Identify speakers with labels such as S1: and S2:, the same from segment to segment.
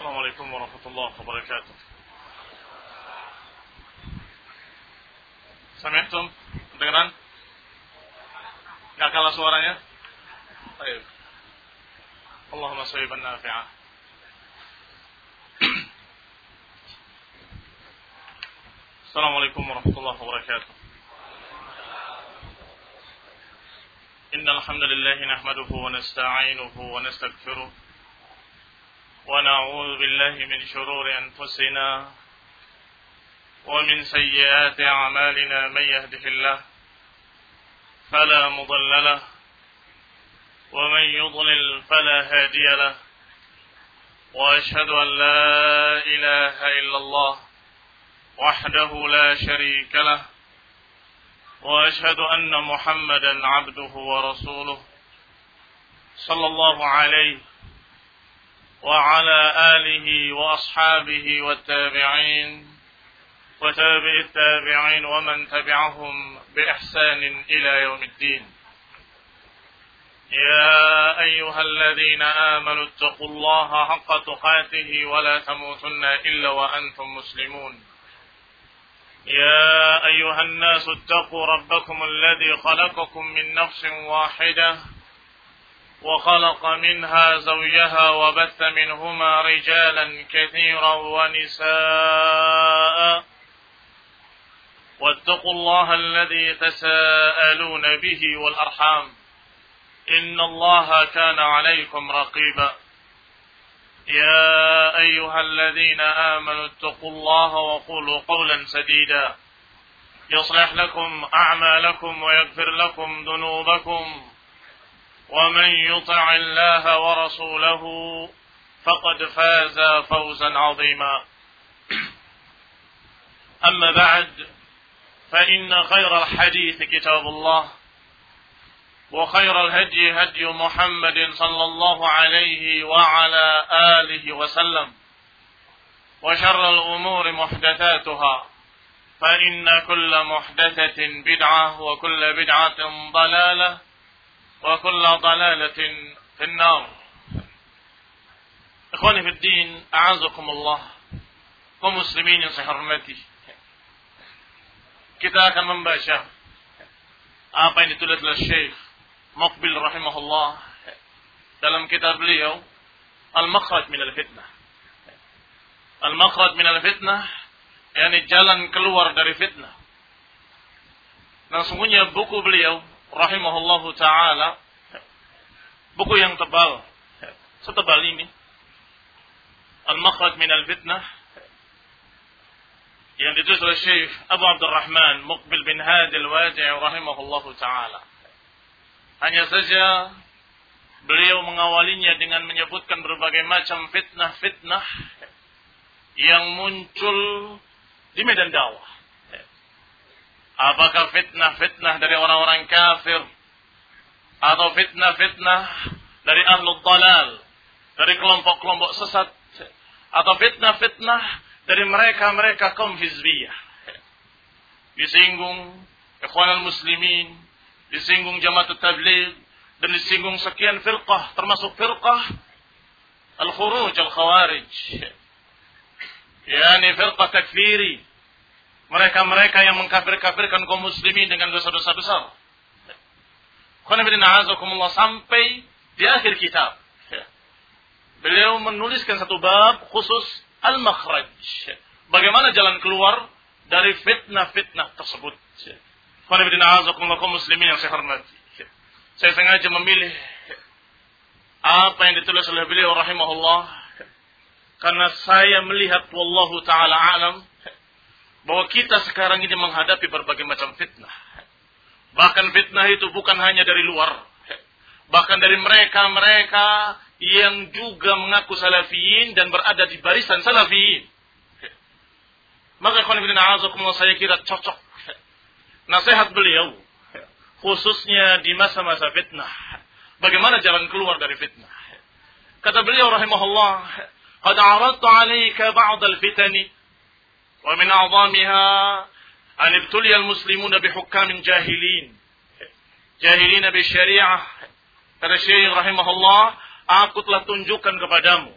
S1: Assalamualaikum warahmatullahi wabarakatuh. Sami'tum? Dengeran? Gak kalah suaranya? Baik. Allahumma shayyiban nafi'ah. Assalamualaikum warahmatullahi wabarakatuh. Innal hamdalillah nahmaduhu wa nasta'inuhu wa nastaghfiruh wa na'udzu billahi min shururi anfusina wa min sayyiati a'malina man yahdihillahu fala mudilla lahu wa man yudlil fala hadiya lahu wa ashhadu an la ilaha illallah wahdahu la sharika lahu wa ashhadu anna Muhammadan 'abduhu wa rasuluh sallallahu alaihi وعلى آله وأصحابه والتابعين وتابع التابعين ومن تبعهم بإحسان إلى يوم الدين يا أيها الذين آمنوا اتقوا الله حق تقاته ولا تموتن إلا وأنتم مسلمون يا أيها الناس اتقوا ربكم الذي خلقكم من نفس واحدة وخلق منها زوجها وبث منهما رجالا كثيرا ونساء واتقوا الله الذي تساءلون به والأرحام إن الله كان عليكم رقيبا يا أيها الذين آمنوا اتقوا الله وقولوا قولا سديدا يصلح لكم أعمالكم ويغفر لكم ذنوبكم ومن يطع الله ورسوله فقد فاز فوزا عظيما أما بعد فإن خير الحديث كتاب الله وخير الهدي هدي محمد صلى الله عليه وعلى آله وسلم وشر الأمور محدثاتها فإن كل محدثة بدعة وكل بدعة ضلالة وكل ضلالة في النار. Ikhwani fi din, a'azakumullah, kaum muslimin yang saya hormati. Kita akan membaca apa yang ditulis oleh Syekh Muqbil rahimahullah dalam kitab beliau Al-Makhraj min al-Fitnah. Al-Makhraj min al-Fitnah, yakni jalan keluar dari fitnah. Nah, sungguhnya buku beliau rahimahullahu ta'ala, buku yang tebal, setebal ini, Al-Makhraj min al-Fitnah, yang ditulis oleh Syekh Abu Abdurrahman Muqbil bin Hadi al-Wadi'i rahimahullahu ta'ala. Hanya saja beliau mengawalinya dengan menyebutkan berbagai macam fitnah-fitnah yang muncul di medan dakwah. Apakah fitnah-fitnah dari orang-orang kafir, atau fitnah-fitnah dari ahlul dalal, dari kelompok-kelompok sesat, atau fitnah-fitnah dari mereka-mereka kaum hizbiyah. Disinggung ikhwanul muslimin, disinggung jamaatut tabligh, dan disinggung sekian firqah, termasuk firqah al-khuruj al-khawarij, yakni firqah takfiri, mereka-mereka yang mengkafir-kafirkan kaum muslimin dengan dosa-dosa besar. Sampai di akhir kitab beliau menuliskan satu bab khusus al-makhraj, bagaimana jalan keluar dari fitnah-fitnah tersebut. Kaum muslimin yang saya hormati, saya sengaja memilih apa yang ditulis oleh beliau rahimahullah karena saya melihat wallahu ta'ala alam bahwa kita sekarang ini menghadapi berbagai macam fitnah. Bahkan fitnah itu bukan hanya dari luar, bahkan dari mereka-mereka yang juga mengaku salafiyin dan berada di barisan salafiyin. Maka saya kira cocok nasihat beliau, khususnya di masa-masa fitnah, bagaimana jalan keluar dari fitnah. Kata beliau rahimahullah, qad aradtu 'alaika ba'd al-fitani wa min a'zamiha an ibtuliya al-muslimuna bi hukamin jahilin bi syariah. Kata Syekh rahimahullah, aku telah tunjukkan kepadamu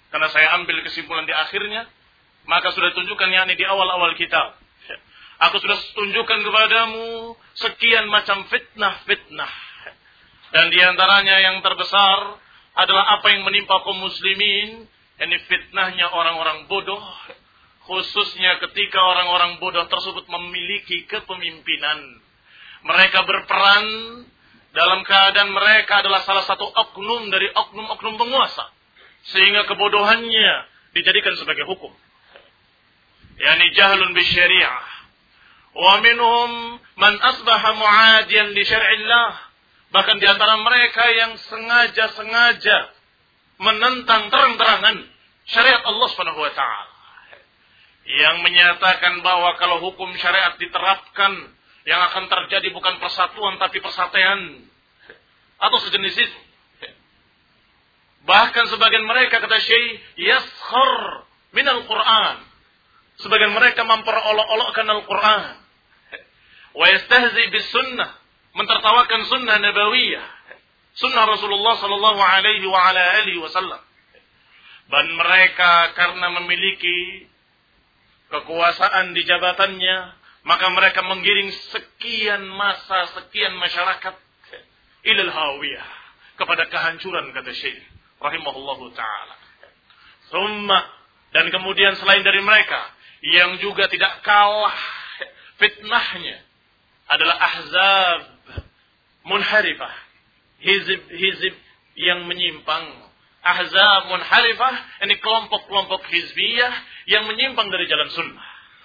S1: Karena saya ambil kesimpulan di akhirnya, maka sudah tunjukkan yakni di awal-awal kitab. Aku sudah tunjukkan kepadamu sekian macam fitnah-fitnah. Dan di antaranya yang terbesar adalah apa yang menimpa kaum muslimin, yakni fitnahnya orang-orang bodoh, khususnya ketika orang-orang bodoh tersebut memiliki kepemimpinan. Mereka berperan dalam keadaan mereka adalah salah satu oknum dari oknum-oknum penguasa, sehingga kebodohannya dijadikan sebagai hukum. Yani jahlun bisyariah. Wa minhum man asbaha mu'adiyan li syar'illah. Bahkan di antara mereka yang sengaja-sengaja menentang terang-terangan syariat Allah Subhanahu wa taala. Yang menyatakan bahwa kalau hukum syariat diterapkan, yang akan terjadi bukan persatuan tapi persatuan atau sejenis itu. Bahkan sebagian mereka kata Syekh yaskhar minal Qur'an. Sebagian mereka memperolok-olokkan Al-Quran. Wa yastahzi bis sunnah. Mentertawakan sunnah nabawiyah. Sunnah Rasulullah sallallahu alaihi wa ala alihi wasallam. Dan mereka karena memiliki kekuasaan di jabatannya, maka mereka menggiring sekian masa, sekian masyarakat ilal hawiyah, kepada kehancuran, kata Syekh rahimahullahu ta'ala. Thumma, dan kemudian selain dari mereka, yang juga tidak kalah fitnahnya adalah ahzab munharifah, hizib-hizib yang menyimpang. Ahzab munharifah, ini kelompok-kelompok hizbiyah yang menyimpang dari jalan sunnah.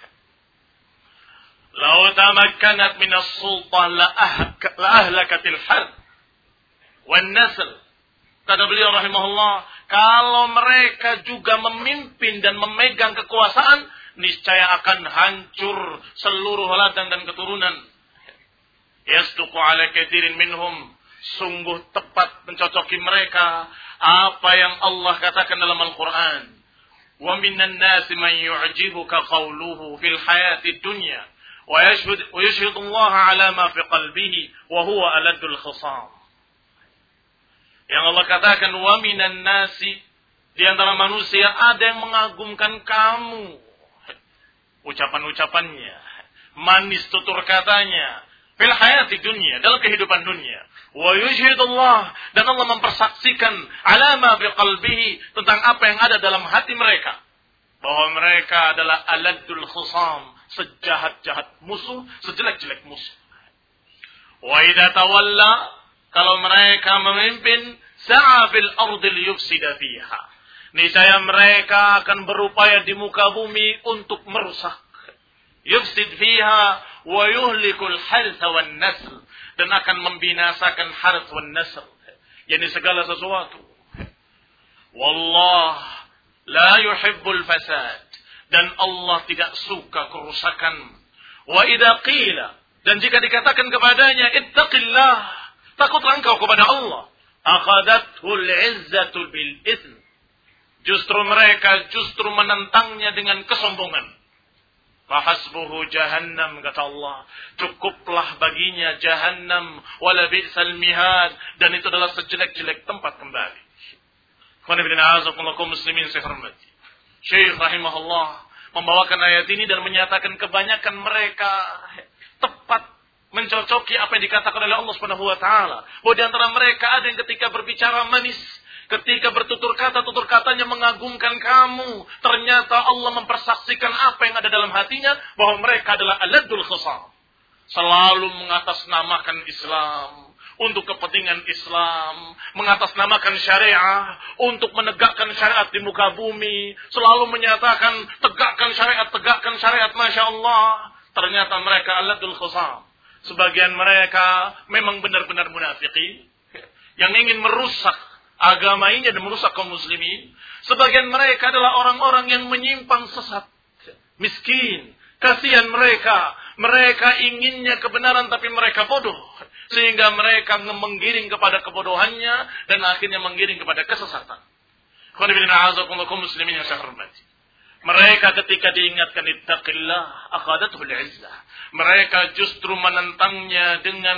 S1: Lau tamakkanat minas sultan la ahlakatil harb wan nasl. Kata beliau rahimahullah, kalau mereka juga memimpin dan memegang kekuasaan, niscaya akan hancur seluruh ladang dan keturunan. Yasduqu ala katsirin minhum, sungguh tepat mencocoki mereka apa yang Allah katakan dalam Al-Quran. Wa minan nasi man yu'jibuka qawluhu fil hayati dunya wa yashhadu Allah ala ma fi qalbihi wa huwa aladul khisam. Yang Allah katakan wa minan nasi, di antara manusia ada yang mengagumkan kamu. Ucapan-ucapannya, manis tutur katanya, fil hayati dunia, dalam kehidupan dunia. Wa yushhidullah, dan Allah mempersaksikan ala ma fi qalbihi, tentang apa yang ada dalam hati mereka, bahwa mereka adalah aladul khusam, sejahat-jahat musuh, sejelek-jelek musuh. Wa idza tawalla, kalau mereka memimpin, sa'a fil ardi liyufsida fiha, niscaya mereka akan berupaya di muka bumi untuk merusak. Yufsid fiha wa yuhlikul harth wan nasl, dan akan membinasakan harth wan nasl, yakni segala sesuatu. Wallah la yuhibbul fasad, dan Allah tidak suka kerusakan. Wa idza qila, dan jika dikatakan kepadanya ittaqillah, takutlah engkau kepada Allah, akhadathul izzatu bil itsm, justru mereka menentangnya dengan kesombongan. Fahasbuhu jahannam, kata Allah, cukuplah baginya jahannam, wala bi'sal mihad, dan itu adalah sejelek-jelek tempat kembali. Qul inna a'udzubikum muslimin sehormati. Syekh rahimahullah membawakan ayat ini dan menyatakan kebanyakan mereka tepat mencocoki apa yang dikatakan oleh Allah Subhanahu wa taala. Bahwa di antara mereka ada yang ketika berbicara manis, ketika bertutur kata, tutur katanya mengagumkan kamu. Ternyata Allah mempersaksikan apa yang ada dalam hatinya, bahwa mereka adalah aladul khisam. Selalu mengatasnamakan Islam, untuk kepentingan Islam, mengatasnamakan syariah, untuk menegakkan syariat di muka bumi. Selalu menyatakan, tegakkan syariat, Masya Allah. Ternyata mereka aladul khisam. Sebagian mereka memang benar-benar munafiqin, yang ingin merusak agama ini dan merusak kaum muslimin. Sebagian mereka adalah orang-orang yang menyimpang sesat, miskin, kasihan mereka. Mereka inginnya kebenaran tapi mereka bodoh, sehingga mereka menggiring kepada kebodohannya dan akhirnya menggiring kepada kesesatan. Kaum muslimin yang saya hormati, mereka ketika diingatkan ittaqillah akhadathul izzah, mereka justru menentangnya dengan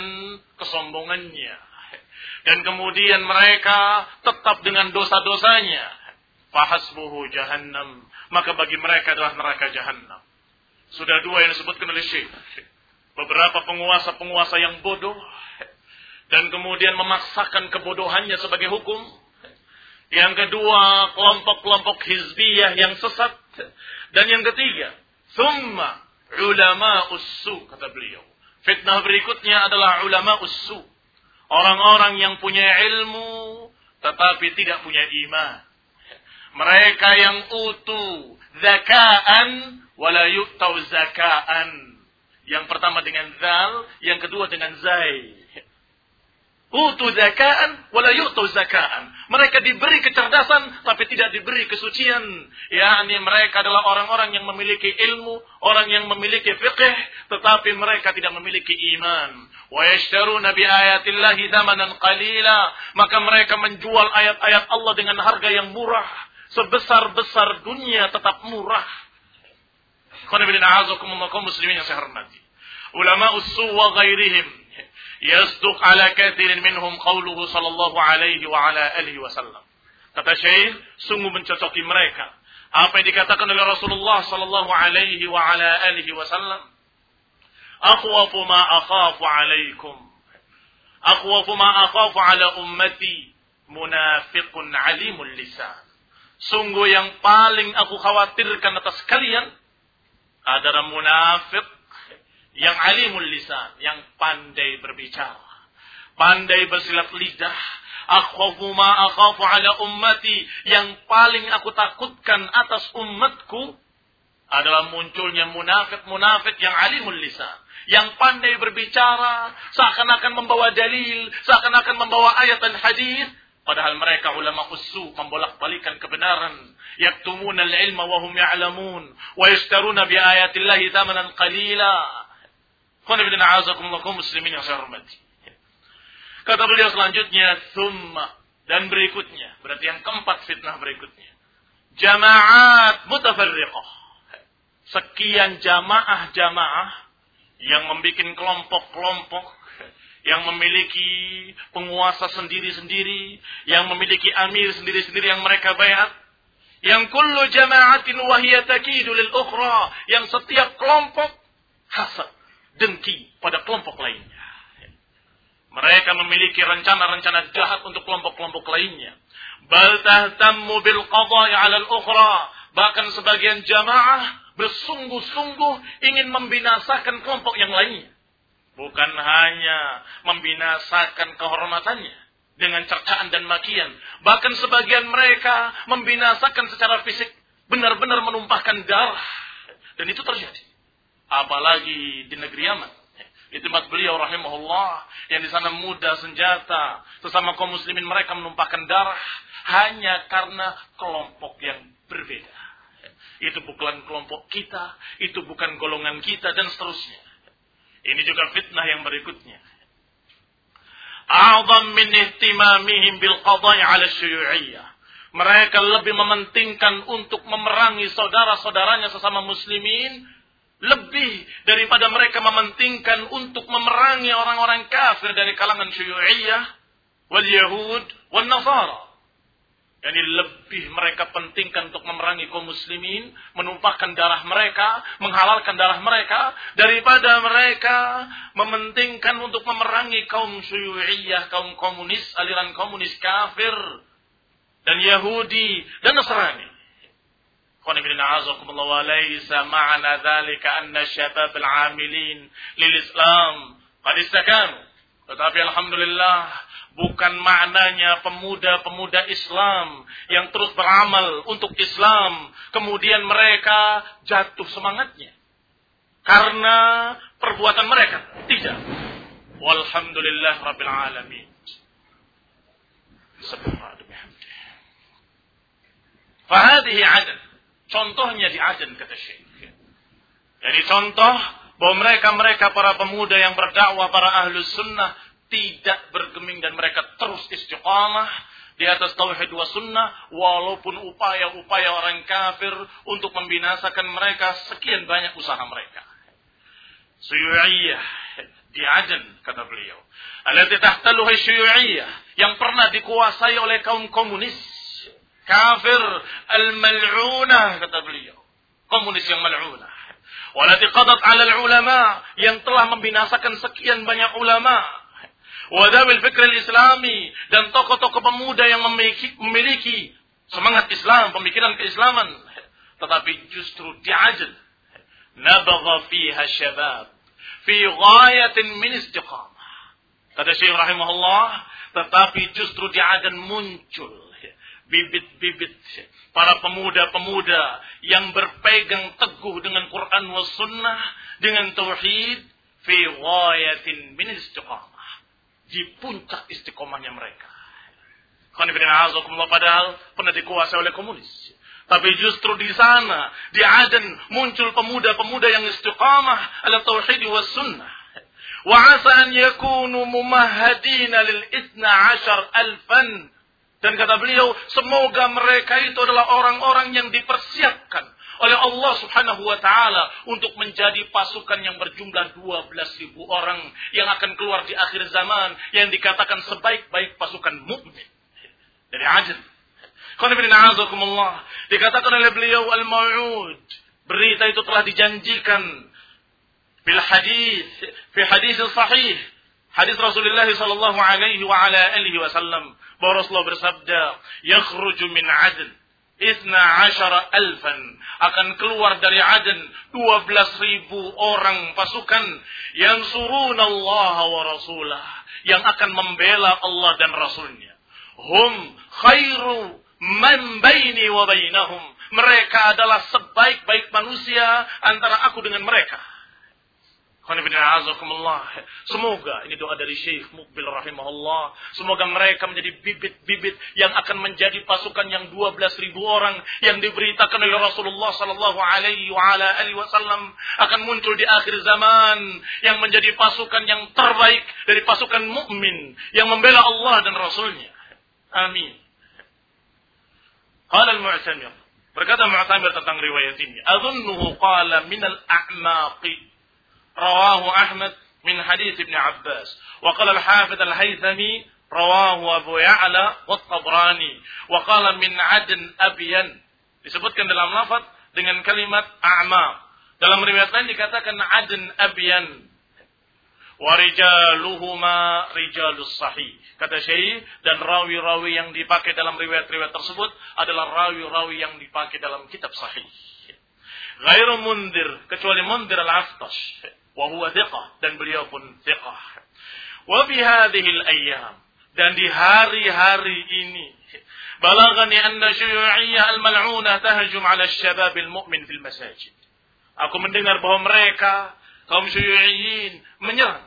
S1: kesombongannya. Dan kemudian mereka tetap dengan dosa-dosanya. fahasbuhu jahannam, maka bagi mereka adalah neraka jahannam. Sudah dua yang disebutkan oleh Syekh. Beberapa penguasa-penguasa yang bodoh dan kemudian memaksakan kebodohannya sebagai hukum. Yang kedua, kelompok-kelompok hizbiyah yang sesat. Dan yang ketiga, thumma ulama ussu, kata beliau. Fitnah berikutnya adalah ulama ussu. Orang-orang yang punya ilmu tetapi tidak punya iman. Mereka yang utu zakaan wala yu'tau zakaan. Yang pertama dengan zal, yang kedua dengan zai. Utu zakaan wala yu'tau zakaan. Mereka diberi kecerdasan tapi tidak diberi kesucian. Yani mereka adalah orang-orang yang memiliki ilmu, orang yang memiliki fiqh, tetapi mereka tidak memiliki iman. Wa yashtaruna bi ayatillahi thamanan qalila. Maka mereka menjual ayat-ayat Allah dengan harga yang murah. Sebesar-besar dunia tetap murah. Kaum muslimin yang saya hormati. Ulama ussu wa ghairihim yasduq ala kathirin minhum qawluhu sallallahu alaihi wa ala alihi wasallam. Kata Syekh, sungguh mencocoki mereka apa yang dikatakan oleh Rasulullah sallallahu alaihi wa ala alihi wasallam. Akhwafu ma akhafu alaikum. Akhwafu ma akhafu ala ummati munafiqun alimul lisan. Sungguh yang paling aku khawatirkan atas kalian adalah munafik yang alimul lisan, yang pandai berbicara, pandai bersilat lidah. Akhwafu ma akhafu ala ummati, yang paling aku takutkan atas umatku adalah munculnya munafik-munafik yang alimul lisan, yang pandai berbicara, seakan-akan membawa dalil, seakan-akan membawa ayat dan hadis, padahal mereka ulama ussu, membolak-balikan kebenaran. Yaktumuna al-ilma wa hum ya'lamun wa yashtaruna bi ayatillahi thamanan qalila. Kaum muslimin yang saya hormati. Kata beliau selanjutnya, thumma, dan berikutnya, berarti yang keempat fitnah berikutnya, jama'at mutafarriqah. Sekian jamaah-jamaah yang membuat kelompok-kelompok, yang memiliki penguasa sendiri-sendiri, yang memiliki amir sendiri-sendiri yang mereka bayat, yang kullu jama'atin wa hiya takidu lil ukhra, yang setiap kelompok hasad, dengki pada kelompok lainnya. Mereka memiliki rencana-rencana jahat untuk kelompok-kelompok lainnya. Bal tahtammu bil qada'i 'ala al-ukhra, bahkan sebagian jamaah bersungguh-sungguh ingin membinasakan kelompok yang lainnya. Bukan hanya membinasakan kehormatannya dengan cercaan dan makian, bahkan sebagian mereka membinasakan secara fisik, benar-benar menumpahkan darah. Dan itu terjadi. Apalagi di negeri Yaman. Di tempat beliau rahimahullah, yang di sana muda senjata, sesama kaum muslimin mereka menumpahkan darah hanya karena kelompok yang berbeda. Itu bukan kelompok kita, itu bukan golongan kita, dan seterusnya. Ini juga fitnah yang berikutnya. A'zam min ihtimamihim bil qada'i 'ala syuyu'iyyah. Mereka lebih mementingkan untuk memerangi saudara-saudaranya sesama muslimin, lebih daripada mereka mementingkan untuk memerangi orang-orang kafir dari kalangan syuyu'iyyah wal yahud wal nasara. Yani lebih mereka pentingkan untuk memerangi kaum muslimin, menumpahkan darah mereka, menghalalkan darah mereka, daripada mereka mementingkan untuk memerangi kaum syuyu'iyyah, kaum komunis, aliran komunis kafir, dan Yahudi, dan Nasrani. وليس معنى ذلك أن الشباب العاملين للإسلام قد استكانوا. Tetapi alhamdulillah, bukan maknanya pemuda-pemuda Islam yang terus beramal untuk Islam kemudian mereka jatuh semangatnya karena perbuatan mereka. Tidak. Walhamdulillah rabbil alamin. Subhanallah. Fahadihi adan. Contohnya di Aden, kata Syekh. Jadi contoh bahwa mereka para pemuda yang berdakwah, para ahlus sunnah, tidak bergeming dan mereka terus istiqamah di atas tauhid wa sunnah, walaupun upaya-upaya orang kafir untuk membinasakan mereka sekian banyak usaha mereka. Syuyu'iyyah di Aden, kata beliau, allati tahtaluha syuyu'iyyah, yang pernah dikuasai oleh kaum komunis, kafir al-mal'unah, kata beliau. Komunis yang mal'unah. Walati qadat 'ala al-ulama, yang telah membinasakan sekian banyak ulama. Wa dawil fikr al-islami, dan tokoh-tokoh pemuda yang memiliki semangat Islam, pemikiran keislaman. Tetapi justru di'ajal. Nabagha fiha syabab fi ghayatin min istiqamah. Kata Syekh rahimahullah, tetapi justru di Aden muncul bibit-bibit para pemuda-pemuda yang berpegang teguh dengan Quran was sunnah, dengan tauhid, fi ghayatin min istiqamah, di puncak istiqomahnya mereka. Padahal pernah dikuasai oleh komunis. Tapi justru di sana, di Aden, muncul pemuda-pemuda yang istiqamah ala tauhid was sunnah. Wa asa an yakunu mumahhadina lil 12,000. Dan kata beliau, semoga mereka itu adalah orang-orang yang dipersiapkan oleh Allah Subhanahu wa taala untuk menjadi pasukan yang berjumlah 12.000 orang yang akan keluar di akhir zaman, yang dikatakan sebaik-baik pasukan mukmin dari Aden. Dikatakan oleh beliau al-mau'ud, berita itu telah dijanjikan bil hadis, fi hadis sahih, hadis Rasulullah sallallahu alaihi wa ala alihi wasallam, bahwa Rasulullah bersabda, yakhruju min Aden 12,000, akan keluar dari Aden 12.000 orang pasukan, yang yansuruna Allah wa rasulah, yang akan membela Allah dan Rasulnya. Hum khairu man baini wa bainahum, mereka adalah sebaik-baik manusia antara aku dengan mereka. Semoga, ini doa dari Syekh Muqbil rahimahullah, semoga mereka menjadi bibit-bibit yang akan menjadi pasukan yang 12.000 orang yang diberitakan oleh Rasulullah sallallahu alaihi wasallam akan muncul di akhir zaman, yang menjadi pasukan yang terbaik dari pasukan mukmin yang membela Allah dan Rasulnya. Amin. Qala al-Mu'tamir, berkata Mu'tamir tentang riwayat ini, adhunnuhu qala min al-a'maqi, rawahu Ahmad min hadits Ibn Abbas, wa qala al-Hafidh al-Haythami rawahu Abu Ya'la wa Tabrani, wa qala min Aden Abyan, disebutkan dalam lafaz dengan kalimat a'maq. Dalam riwayat lain dikatakan Aden Abyan. Wa rijaluhuma rijalus sahih, kata Syekh, dan rawi-rawi yang dipakai dalam riwayat-riwayat tersebut adalah rawi-rawi yang dipakai dalam kitab sahih. Ghairu Mundir, kecuali Mundir al-Aftash, wa huwa thiqah, dan beliau pun thiqah. Wa bi hadhihi al-ayyam, dan di hari-hari ini, balagani anna syuyu'iyyah al-mal'unah tahjum 'ala asy-syabab al-mu'min fil masajid. Aku mendengar bahwa mereka kaum syuyu'iyyin menyerang,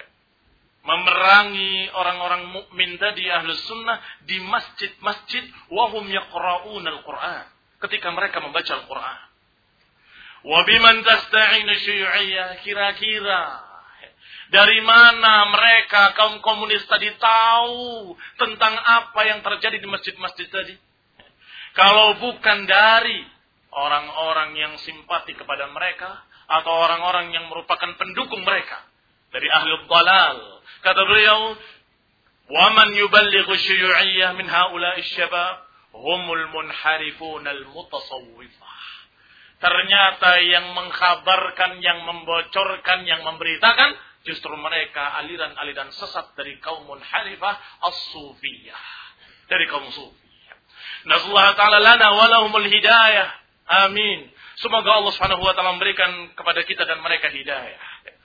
S1: memerangi orang-orang mukmin tadi ahlus sunnah di masjid-masjid, wahum yaqra'un al-Qur'an, ketika mereka membaca Al-Qur'an. Wa biman tasta'inu syuyu'iyah, kira-kira dari mana mereka kaum komunis tadi tahu tentang apa yang terjadi di masjid-masjid tadi? Kalau bukan dari orang-orang yang simpati kepada mereka, atau orang-orang yang merupakan pendukung mereka dari ahli dhalal. Kata beliau, wa man yuballighu syuyu'iyyah min haula'i syabab humul munharifun al-mutasawwifah. Ternyata yang mengkhabarkan, yang membocorkan, yang memberitakan justru mereka aliran-aliran sesat dari kaum munharifah as-sufiyah, dari kaum sufi. Nasallahu ta'ala lana wa lahumul hidayah. Amin. Semoga Allah Subhanahu wa taala memberikan kepada kita dan mereka hidayah.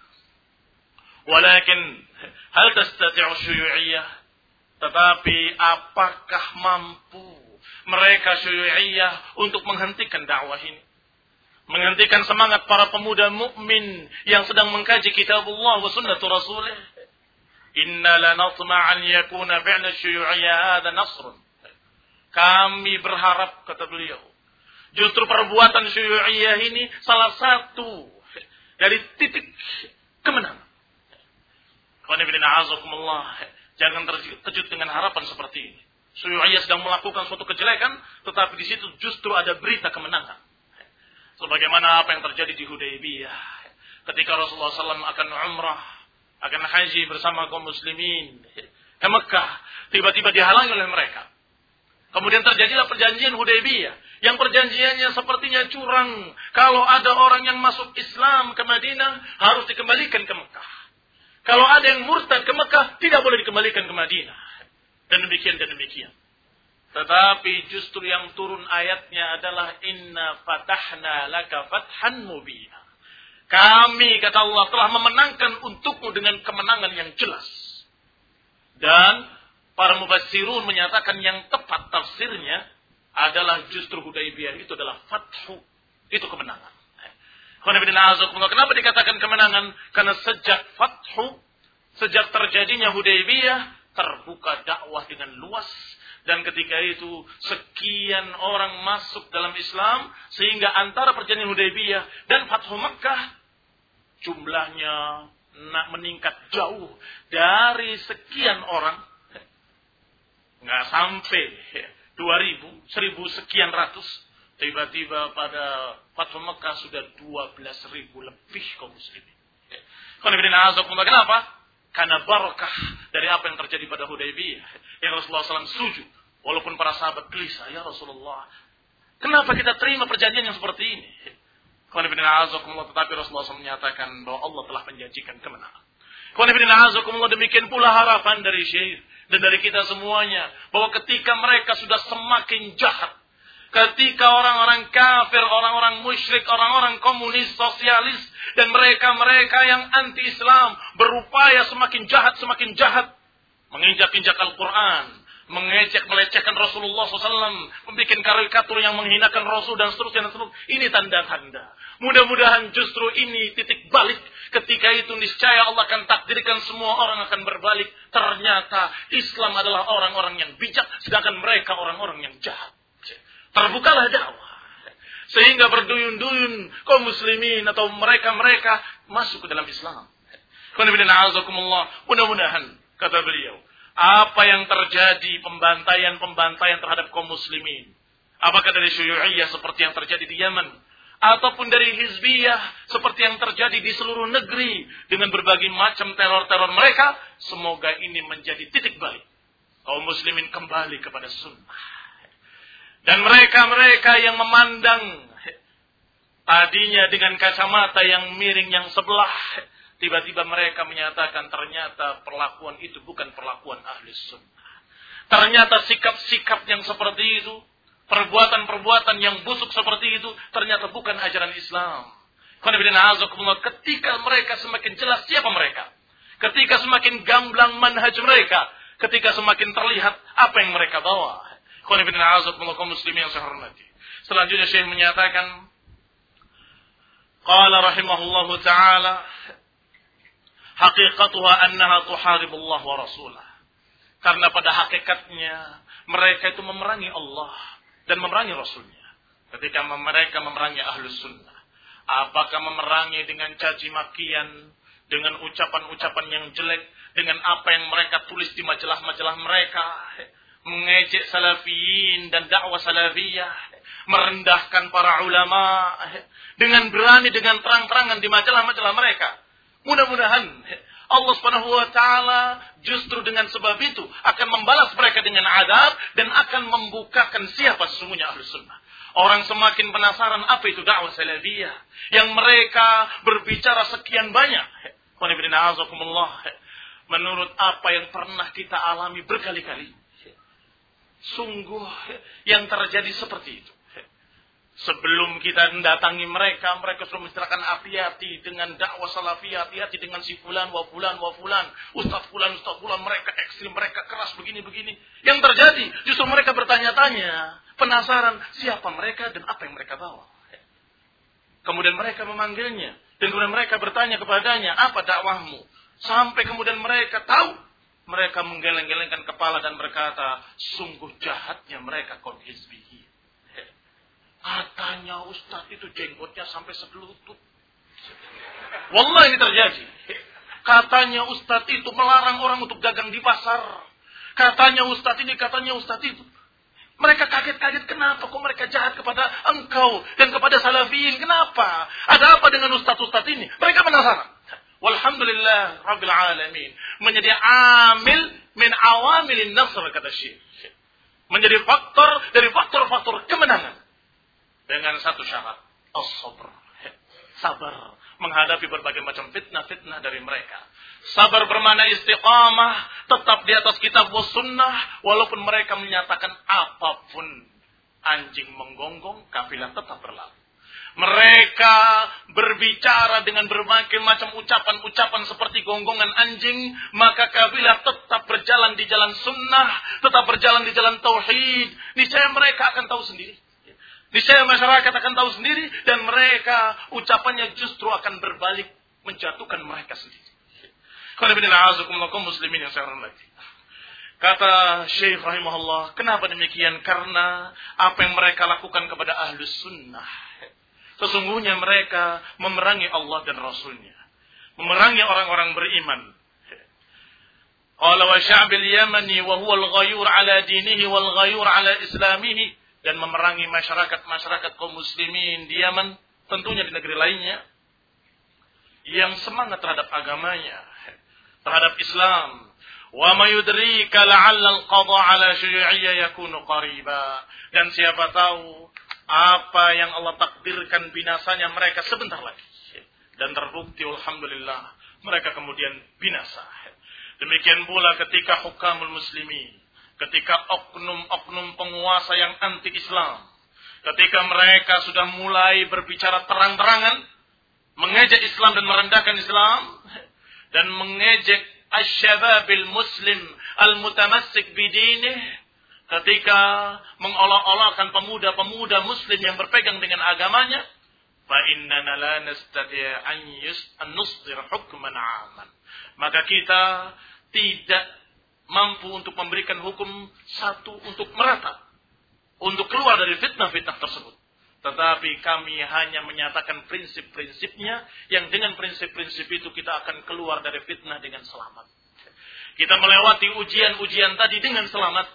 S1: Walakin hal tastati'u syuyu'iyyah, tetapi apakah mampu mereka syuyu'iyyah untuk menghentikan dakwah ini? Menghentikan semangat para pemuda mukmin yang sedang mengkaji kitabullah wa sunnatu rasulih. Inna lanatma' an yakuna fi'la syuyu'iyyah hadha nasrun. Kami berharap, kata beliau, justru perbuatan syuyu'iyah ini salah satu dari titik kemenangan. Jangan terkejut dengan harapan seperti ini. Syuyu'iyah sedang melakukan suatu kejelekan, tetapi di situ justru ada berita kemenangan. Sebagaimana apa yang terjadi di Hudaybiyah, ketika Rasulullah SAW akan umrah, akan haji bersama kaum muslimin ke Mekah, tiba-tiba dihalangi oleh mereka. Kemudian terjadilah perjanjian Hudaybiyah. Yang perjanjiannya sepertinya curang. Kalau ada orang yang masuk Islam ke Madinah, harus dikembalikan ke Mekah. Kalau ada yang murtad ke Mekah, tidak boleh dikembalikan ke Madinah. Dan demikian. Tetapi justru yang turun ayatnya adalah Inna fatahna laka fathan mubina. Kami, kata Allah, telah memenangkan untukmu dengan kemenangan yang jelas. Dan para mufassirun menyatakan yang tepat tafsirnya adalah justru Hudaybiyah itu adalah fathu. Itu kemenangan. Kenapa dikatakan kemenangan? Karena sejak fathu, sejak terjadinya Hudaybiyah, terbuka dakwah dengan luas. Dan ketika itu sekian orang masuk dalam Islam. Sehingga antara perjanjian Hudaybiyah dan Fathu Makkah jumlahnya meningkat jauh. Dari sekian orang. Nggak sampai 2000, 1000 sekian ratus. Tiba-tiba pada Fathu Makkah sudah 12.000 lebih kaum muslimin. Kenapa? Karena barakah dari apa yang terjadi pada Hudaybiyah. Yang Rasulullah SAW setuju. Walaupun para sahabat gelisah. Ya Rasulullah, kenapa kita terima perjanjian yang seperti ini? Tetapi Rasulullah SAW menyatakan bahwa Allah telah menjanjikan kemenangan. Demikian pula harapan dari Syekh dan dari kita semuanya. Bahwa ketika mereka sudah semakin jahat. Ketika orang-orang kafir, orang-orang musyrik, orang-orang komunis, sosialis. Dan mereka-mereka yang anti-Islam berupaya semakin jahat. Menginjak-injak Al-Quran. Melecehkan Rasulullah SAW. Membuat karikatur yang menghinakan Rasul dan seterusnya. Ini tanda-tanda. Mudah-mudahan justru ini titik balik. Ketika itu niscaya Allah akan takdirkan semua orang akan berbalik. Ternyata Islam adalah orang-orang yang bijak. Sedangkan mereka orang-orang yang jahat. Terbukalah dakwah. Sehingga berduyun-duyun kaum muslimin atau mereka-mereka masuk ke dalam Islam. Mudah-mudahan, kata beliau, apa yang terjadi pembantaian terhadap kaum muslimin. Apakah dari Syu'iyah seperti yang terjadi di Yaman. Ataupun dari Hizbiyah seperti yang terjadi di seluruh negeri. Dengan berbagai macam teror-teror mereka. Semoga ini menjadi titik balik. Kaum muslimin kembali kepada sunnah. Dan mereka-mereka yang memandang tadinya dengan kacamata yang miring yang sebelah. Tiba-tiba mereka menyatakan ternyata perlakuan itu bukan perlakuan ahli sunnah. Ternyata sikap-sikap yang seperti itu, perbuatan-perbuatan yang busuk seperti itu, ternyata bukan ajaran Islam. Ketika mereka semakin jelas siapa mereka. Ketika semakin gamblang manhaj mereka. Ketika semakin terlihat apa yang mereka bawa. Kaum muslimin yang saya hormati. Selanjutnya Syekh menyatakan, qala rahimahullahu ta'ala, haqiqatuha annaha tuharibullah wa rasulah. Karena pada hakikatnya mereka itu memerangi Allah dan memerangi Rasulnya. Ketika mereka memerangi ahlus sunnah, apakah memerangi dengan caci makian, dengan ucapan-ucapan yang jelek, dengan apa yang mereka tulis di majalah-majalah mereka, mengejek salafiyin dan dakwah salafiyah, merendahkan para ulama, dengan berani, dengan terang-terangan di majalah-majalah mereka. Mudah-mudahan Allah Subhanahu wa taala justru dengan sebab itu akan membalas mereka dengan azab dan akan membukakan siapa sesungguhnya ahlus sunnah. Orang semakin penasaran apa itu dakwah salafiyah yang mereka berbicara sekian banyak. Menurut apa yang pernah kita alami berkali-kali. Sungguh yang terjadi seperti itu. Sebelum kita mendatangi mereka sudah menceritakan hati-hati dengan dakwah salafiyah, hati-hati dengan si fulan, wa fulan, ustaz fulan, mereka ekstrim, mereka keras begini-begini. Yang terjadi justru mereka bertanya-tanya, penasaran siapa mereka dan apa yang mereka bawa. Kemudian mereka memanggilnya dan kemudian mereka bertanya kepadanya, apa dakwahmu? Sampai kemudian mereka tahu, mereka menggeleng-gelengkan kepala dan berkata, sungguh jahatnya mereka kaum hizbiyin. Katanya ustaz itu jenggotnya sampai sebelutut. Wallahi ini terjadi. Katanya ustaz itu melarang orang untuk dagang di pasar. Katanya ustaz ini, katanya ustaz itu. Mereka kaget-kaget, kenapa kok mereka jahat kepada engkau dan kepada salafiyin? Kenapa? Ada apa dengan ustaz-ustaz ini? Mereka penasaran. Walhamdulillah Rabbil Alamin. Menjadi amil min awamilin nasr, kata Syekh. menjadi faktor dari faktor-faktor kemenangan. Dengan satu syarat, as-sabr. Sabar menghadapi berbagai macam fitnah-fitnah dari mereka. Sabar bermakna istiqamah, tetap di atas kitab wa sunnah, walaupun mereka menyatakan apapun. Anjing menggonggong, kafilah tetap berlalu. Mereka berbicara dengan berbagai macam ucapan-ucapan seperti gonggongan anjing, maka kafilah tetap berjalan di jalan sunnah, tetap berjalan di jalan tauhid. Niscaya mereka akan tahu sendiri. Niscaya masyarakat akan tahu sendiri, dan mereka ucapannya justru akan berbalik menjatuhkan mereka sendiri. Kaum muslimin yang saya hormati. Kata Syekh rahimahullah, kenapa demikian? Karena apa yang mereka lakukan kepada ahlus sunnah, sesungguhnya mereka memerangi Allah dan Rasulnya, memerangi orang-orang beriman. Qala wa sya'bil yamani wa huwa al-ghayur ala dinihi wal ghayur ala islamihi, dan memerangi masyarakat kaum muslimin di Yaman, tentunya di negeri lainnya, yang semangat terhadap agamanya, terhadap Islam. Wa ma yudrika la'alla al-qada 'ala syu'iyya yakunu qariba. Dan siapa tahu apa yang Allah takdirkan binasanya mereka sebentar lagi. Dan terbukti alhamdulillah mereka kemudian binasa. Demikian pula ketika hukamul muslimin, ketika oknum-oknum penguasa yang anti-Islam, ketika mereka sudah mulai berbicara terang-terangan, mengejek Islam dan merendahkan Islam, dan mengejek asy-syababil muslim al-mutamassik bidinih, ketika mengolok-olokkan pemuda-pemuda muslim yang berpegang dengan agamanya, fa innana la nastati' an nusdir hukman 'aman. Maka kita tidak mampu untuk memberikan hukum satu untuk merata, untuk keluar dari fitnah-fitnah tersebut. Tetapi kami hanya menyatakan prinsip-prinsipnya, yang dengan prinsip-prinsip itu kita akan keluar dari fitnah dengan selamat. Kita melewati ujian-ujian tadi dengan selamat.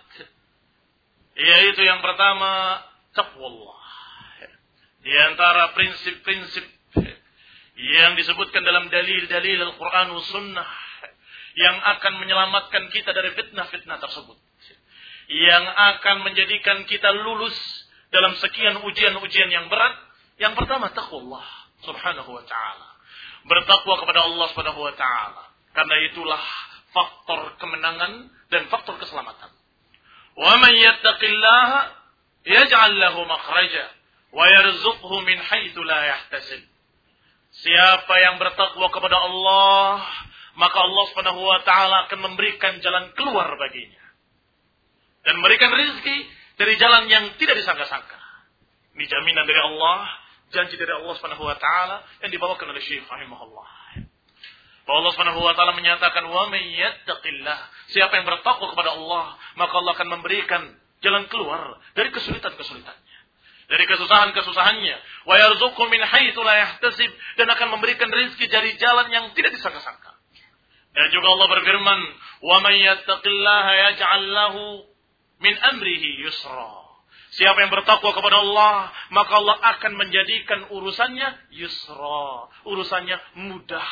S1: Yaitu yang pertama, taqwallah. Di antara prinsip-prinsip yang disebutkan dalam dalil-dalil Al-Quran wa Sunnah, yang akan menyelamatkan kita dari fitnah-fitnah tersebut, yang akan menjadikan kita lulus dalam sekian ujian-ujian yang berat. Yang pertama, taqwallah subhanahu wa ta'ala. Bertakwa kepada Allah subhanahu wa ta'ala. Karena itulah faktor kemenangan dan faktor keselamatan. Wa man yattaqillaha yaj'al lahu makhraja wa yarzuqhu min haitsu la yahtasib. Siapa yang bertakwa kepada Allah, maka Allah Subhanahu wa taala akan memberikan jalan keluar baginya dan memberikan rezeki dari jalan yang tidak disangka-sangka. Ini jaminan dari Allah, janji dari Allah Subhanahu wa taala yang dibawakan oleh Syekh rahimahullah. Bahwa Allah Subhanahu wa taala menyatakan, "Wa may yattaqillah." Siapa yang bertakwa kepada Allah, maka Allah akan memberikan jalan keluar dari kesulitan-kesulitannya, dari kesusahan-kesusahannya. Wa yarzuqhu min haitsu la yahtasib, dan akan memberikan rezeki dari jalan yang tidak disangka-sangka. Dan juga Allah berfirman, "Wa may yattaqillaha yaj'al lahu min amrihi yusra." Siapa yang bertakwa kepada Allah, maka Allah akan menjadikan urusannya yusra, urusannya mudah.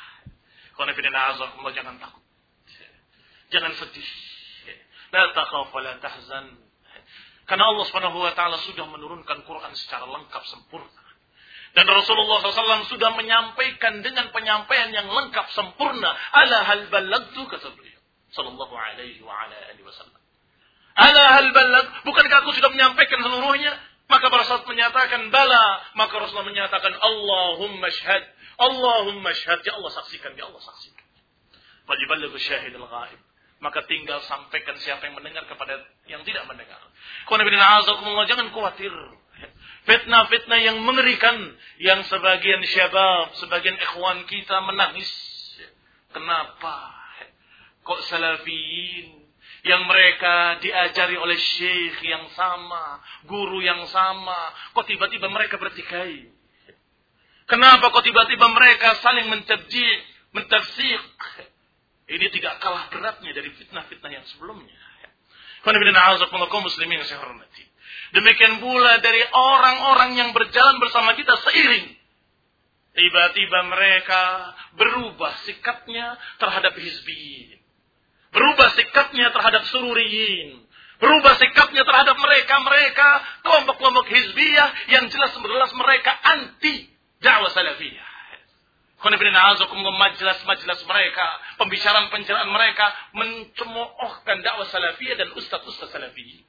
S1: Allah, jangan takut, jangan sedih, la takhaf wa la tahzan. Karena Allah Subhanahu wa taala sudah menurunkan Quran secara lengkap sempurna. Dan Rasulullah SAW sudah menyampaikan dengan penyampaian yang lengkap sempurna. Ala hal ballagtu, kata beliau sallallahu alaihi wa ala alihi wasallam. Ala hal ballag, bukankah aku sudah menyampaikan seluruhnya? Maka pada saat menyatakan bala, maka Rasulullah menyatakan Allahumma syhad, Allahumma syhad, ya Allah saksikan, ya Allah saksikan. Fajiballighu syahidul ghaib. Maka tinggal sampaikan siapa yang mendengar kepada yang tidak mendengar. Jangan khawatir. Fitnah-fitnah yang mengerikan, yang sebagian syabab, sebagian ikhwan kita menangis. Kenapa? Kok salafiyin yang mereka diajari oleh syekh yang sama, guru yang sama, kok tiba-tiba mereka bertikai? Kenapa kok tiba-tiba mereka saling mentafsir? Ini tidak kalah beratnya dari fitnah-fitnah yang sebelumnya. Kaum muslimin yang saya hormati. Demikian pula dari orang-orang yang berjalan bersama kita seiring. Tiba-tiba mereka berubah sikapnya terhadap hizbiyin. Berubah sikapnya terhadap sururiyin. Berubah sikapnya terhadap mereka kelompok-kelompok hizbiyah yang jelas mereka anti dakwah salafiyah. Majelis mereka, pembicaraan mereka mencemoohkan dakwah salafiyah dan ustaz-ustaz salafiyah.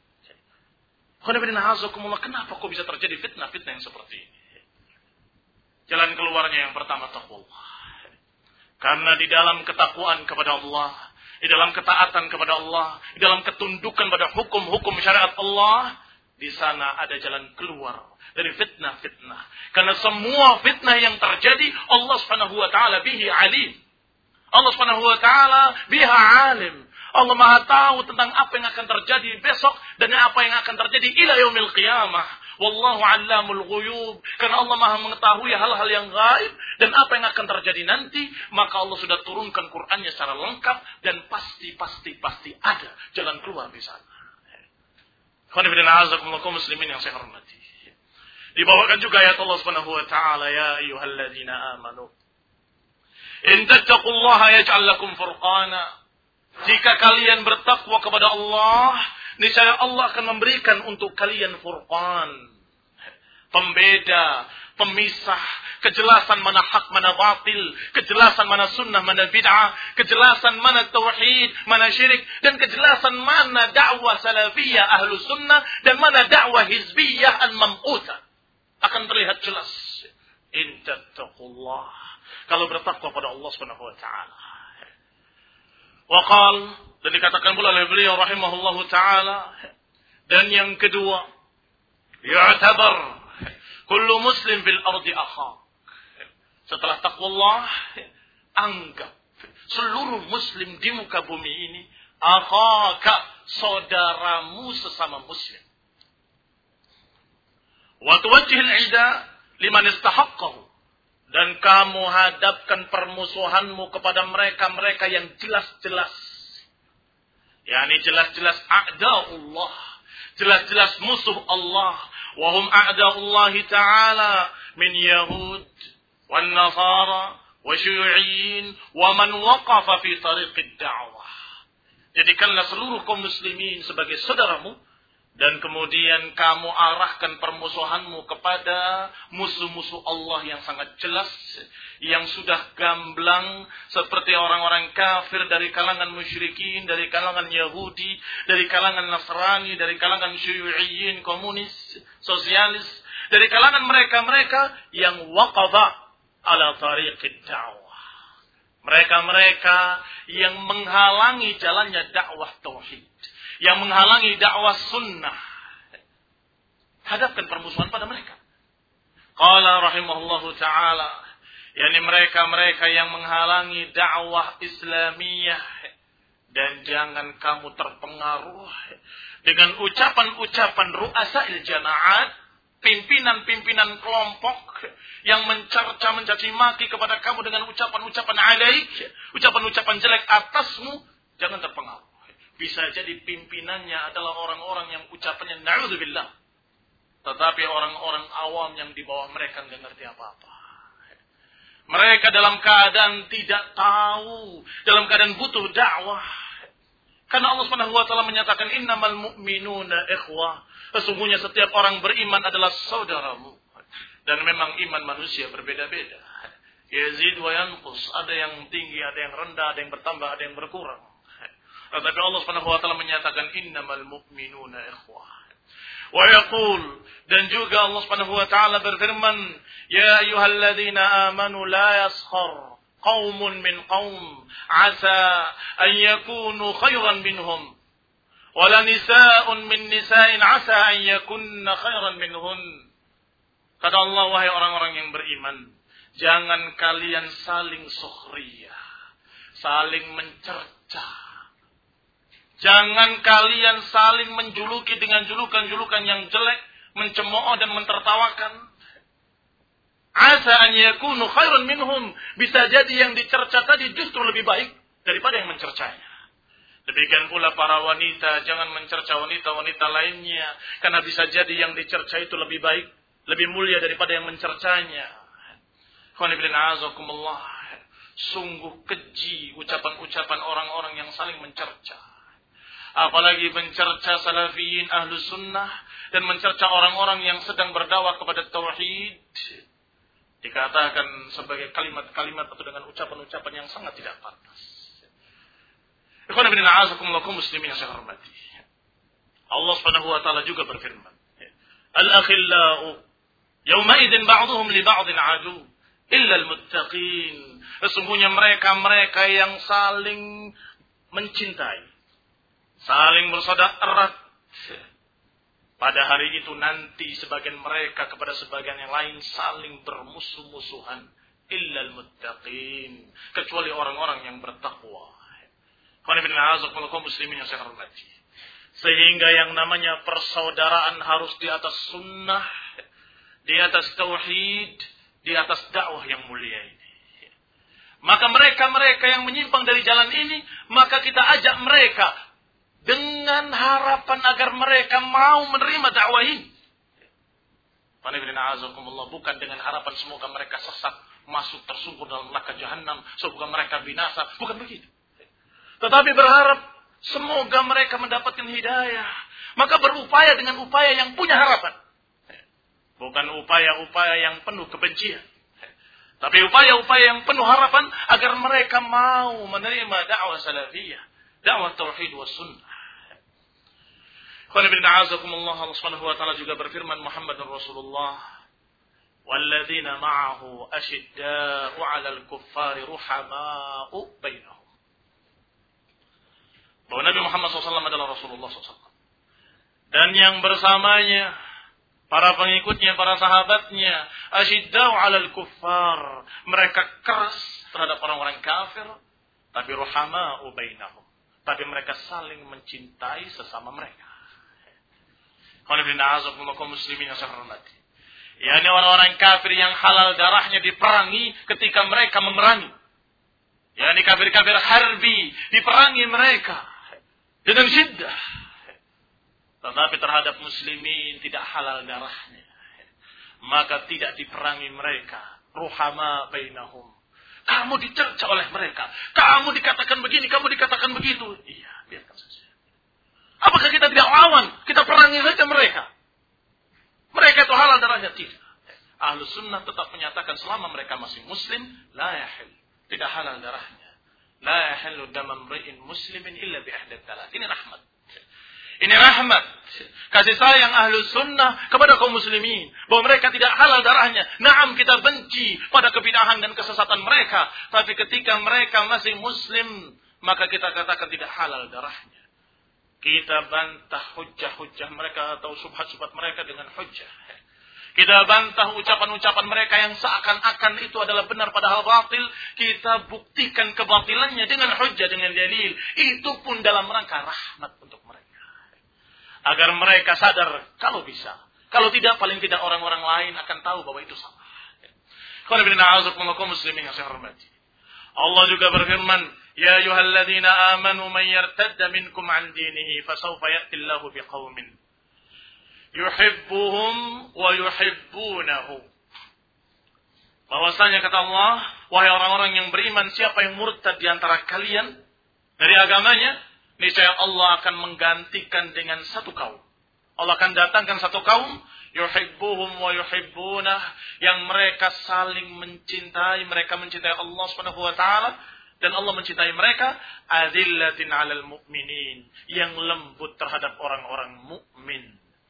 S1: Kenapa kok bisa terjadi fitnah-fitnah yang seperti ini? Jalan keluarnya yang pertama taqwallah. Karena di dalam ketakwaan kepada Allah, di dalam ketaatan kepada Allah, di dalam ketundukan pada hukum-hukum syariat Allah, di sana ada jalan keluar dari fitnah-fitnah. Karena semua fitnah yang terjadi, Allah Subhanahu wa taala bihi alim. Allah Subhanahu wa taala biha alim. Allah Maha tahu tentang apa yang akan terjadi besok dan apa yang akan terjadi ila yaumil qiyamah. Wallahu 'allamul ghuyub. Karena Allah Maha mengetahui hal-hal yang gaib dan apa yang akan terjadi nanti, maka Allah sudah turunkan Qur'annya secara lengkap dan pasti ada jalan keluar di sana. Muslimin yang saya hormati. Dibawakan juga ayat Allah Subhanahu wa taala, ya ayyuhalladzina amanu in tattaqullaha yaj'al lakum furqana. Jika kalian bertakwa kepada Allah, niscaya Allah akan memberikan untuk kalian furqan, pembeda, pemisah, kejelasan mana hak, mana batil, kejelasan mana sunnah, mana bid'ah, kejelasan mana tauhid, mana syirik, dan kejelasan mana dakwah salafiyah ahlu sunnah dan mana dakwah hizbiyah al-mam'utah. Akan terlihat jelas. In tattaqullah. Kalau bertakwa pada Allah Subhanahu wa taala. Waqal, dan dikatakan pula oleh beliau rahimahullahu taala, dan yang kedua, yu'tabar kullu muslim fil ardi akhak. Setelah taqwallah, anggap seluruh muslim di muka bumi ini akhaka, saudaramu sesama muslim. Wa tuwajjihil 'ida liman istahaqqahu. Dan kamu hadapkan permusuhanmu kepada mereka-mereka yang jelas-jelas. yakni jelas-jelas a'da'ullah. Jelas-jelas musuh Allah. Wahum a'da'ullah ta'ala min Yahud, wan Nasara, wa Syu'iyyin, wa man waqafa fi tariqid da'wah. Jadikanlah seluruh kaum muslimin sebagai saudaramu. Dan kemudian kamu arahkan permusuhanmu kepada musuh-musuh Allah yang sangat jelas. Yang sudah gamblang seperti orang-orang kafir dari kalangan musyrikin, dari kalangan Yahudi, dari kalangan Nasrani, dari kalangan Syu'iyyin, komunis, sosialis. Dari kalangan mereka-mereka yang waqafa ala tariqid da'wah. Mereka-mereka yang menghalangi jalannya dakwah tauhid. Yang menghalangi dakwah sunnah. Hadapkan permusuhan pada mereka. Qala rahimahullahu ta'ala. Yani mereka-mereka yang menghalangi dakwah Islamiyah. Dan jangan kamu terpengaruh dengan ucapan-ucapan ru'asa'il jama'at. Pimpinan-pimpinan kelompok yang mencaci maki kepada kamu dengan ucapan-ucapan alaik. Ucapan-ucapan jelek atasmu. Jangan terpengaruh. Bisa jadi pimpinannya adalah orang-orang yang ucapannya na'udzubillah. Tetapi orang-orang awam yang di bawah mereka nggak ngerti apa-apa. Mereka dalam keadaan tidak tahu, dalam keadaan butuh dakwah. Karena Allah Subhanahu wa taala menyatakan innamal mu'minuna ikhwah. Sesungguhnya setiap orang beriman adalah saudaramu. Dan memang iman manusia berbeda-beda. Yazid wa yanqus, ada yang tinggi, ada yang rendah, ada yang bertambah, ada yang berkurang. Tetapi Allah Subhanahu wa taala menyatakan innamal mu'minuna ikhwah. Wa yaqul, dan juga Allah Subhanahu wa taala berfirman, ya ayyuhalladzina amanu la yaskhar qaumun min qaum asa an yakunu khayran minhum wala nisaa'un min nisa'in asa an yakunna khayran minhun. Kata Allah, wahai orang-orang yang beriman, jangan kalian saling sukhriyah, saling mencerca. Jangan kalian saling menjuluki dengan julukan-julukan yang jelek, mencemooh dan mentertawakan. Asa an yakunu khairan minhum. Bisa jadi yang dicerca tadi justru lebih baik daripada yang mencercanya. Demikian pula para wanita, jangan mencerca wanita-wanita lainnya. Karena bisa jadi yang dicerca itu lebih baik, lebih mulia daripada yang mencercanya. Sungguh keji ucapan-ucapan orang-orang yang saling mencerca. apalagi mencerca salafiyin ahlus sunnah dan mencerca orang-orang yang sedang berdakwah kepada tauhid, dikatakan sebagai kalimat-kalimat atau dengan ucapan-ucapan yang sangat tidak pantas. Ikhwan fillah a'azakumullah muslimin yang saya hormati. Allah Subhanahu wa taala juga berfirman, "Al-akhillau yawma idzin ba'dhum li ba'dhin 'adu illa al-muttaqin." Sesungguhnya mereka yang saling mencintai, saling bersaudara erat, pada hari itu nanti sebagian mereka kepada sebagian yang lain saling bermusuh-musuhan. Illal muttaqin, kecuali orang-orang yang bertakwa. Qul muslimin yang saya hormati. Sehingga yang namanya persaudaraan harus di atas sunnah, di atas tauhid, di atas dakwah yang mulia ini. Maka mereka yang menyimpang dari jalan ini, maka kita ajak mereka dengan harapan agar mereka mau menerima dakwah ini. Bukan dengan harapan semoga mereka sesat, masuk tersungkur dalam neraka jahanam, semoga mereka binasa, bukan begitu. Tetapi berharap semoga mereka mendapatkan hidayah. Maka berupaya dengan upaya yang punya harapan. Bukan upaya-upaya yang penuh kebencian. Tapi upaya-upaya yang penuh harapan agar mereka mau menerima dakwah salafiyah, dakwah tauhid was sunnah. Allah Subhanahu wa taala juga berfirman, Muhammadur Rasulullah walladzina ma'ahu asyidda'u 'alal kuffari ruhama'u bainahum. Bahwa Nabi Muhammad SAW adalah Rasulullah SAW. Dan yang bersamanya, para pengikutnya, para sahabatnya, asyidda'u 'alal kuffar, mereka keras terhadap orang-orang kafir, tapi ruhama'u bainahum, tapi mereka saling mencintai sesama mereka. Muslimin yang saya hormati. yakni orang-orang kafir yang halal darahnya diperangi ketika mereka memerangi. yakni kafir-kafir harbi, diperangi mereka dengan syiddah. Tetapi terhadap muslimin tidak halal darahnya, maka tidak diperangi mereka. Ruhama bainahum. Kamu dicerca oleh mereka, kamu dikatakan begini, kamu dikatakan begitu. Iya, biarkan saja. Apakah kita tidak lawan? Kita perangi saja mereka. Mereka itu halal darahnya? Tidak. Ahlus sunnah tetap menyatakan selama mereka masih muslim, la yahil, tidak halal darahnya. La yahilu damam ri'in muslimin illa bi ihdat thalath. Ini rahmat. Ini rahmat, kasih sayang ahlus sunnah kepada kaum muslimin, bahwa mereka tidak halal darahnya. Naam, kita benci pada kebidahan dan kesesatan mereka, tapi ketika mereka masih muslim, maka kita katakan tidak halal darahnya. Kita bantah hujah-hujah mereka atau subhat-subhat mereka dengan hujah. Kita bantah ucapan-ucapan mereka yang seakan-akan itu adalah benar padahal batil. Kita buktikan kebatilannya dengan hujah, dengan dalil. Itu pun dalam rangka rahmat untuk mereka, agar mereka sadar kalau bisa. Kalau tidak, paling tidak orang-orang lain akan tahu bahwa itu salah. Qul muslimin yang saya hormati. Allah juga berfirman, Ya ayyuhalladzina amanu man yartadda minkum an dinihi fasawfa ya'ti Allahu biqaumin yuhibbuhum wa yuhibbunahu. Bahwasanya kata Allah, wahai orang-orang yang beriman, siapa yang murtad di antara kalian dari agamanya, niscaya Allah akan menggantikan dengan satu kaum. Allah akan datangkan satu kaum, yuhibbuhum wa yuhibbunah, yang mereka saling mencintai, mereka mencintai Allah Subhanahu wa taala dan Allah mencintai mereka, adillatin 'alal mu'minin, yang lembut terhadap orang-orang mukmin.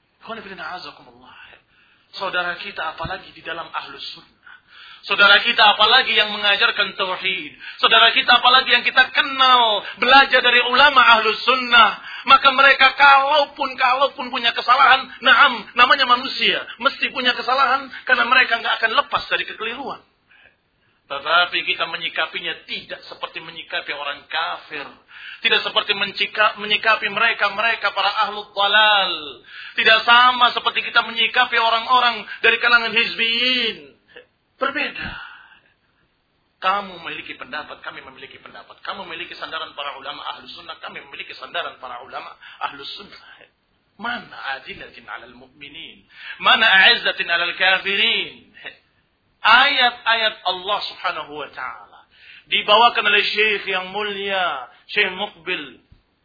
S1: Saudara kita apalagi di dalam ahlus sunnah. Saudara kita apalagi yang mengajarkan tauhid. Saudara kita apalagi yang kita kenal, belajar dari ulama ahlus sunnah. Maka mereka kalaupun punya kesalahan, naam, namanya manusia, mesti punya kesalahan, karena mereka nggak akan lepas dari kekeliruan. Tetapi kita menyikapinya tidak seperti menyikapi orang kafir. Tidak seperti menyikapi mereka para ahlul dalal. Tidak sama seperti kita menyikapi orang-orang dari kalangan hizbiyin. Berbeda. Kamu memiliki pendapat, kami memiliki pendapat. Kamu memiliki sandaran para ulama ahlus sunnah, kami memiliki sandaran para ulama ahlus sunnah. Mana adillatin 'alal mu'minin, mana a'izzatin 'alal kafirin. Ayat-ayat Allah Subhanahu wa taala dibawakan oleh Syekh yang mulia, Syekh Muqbil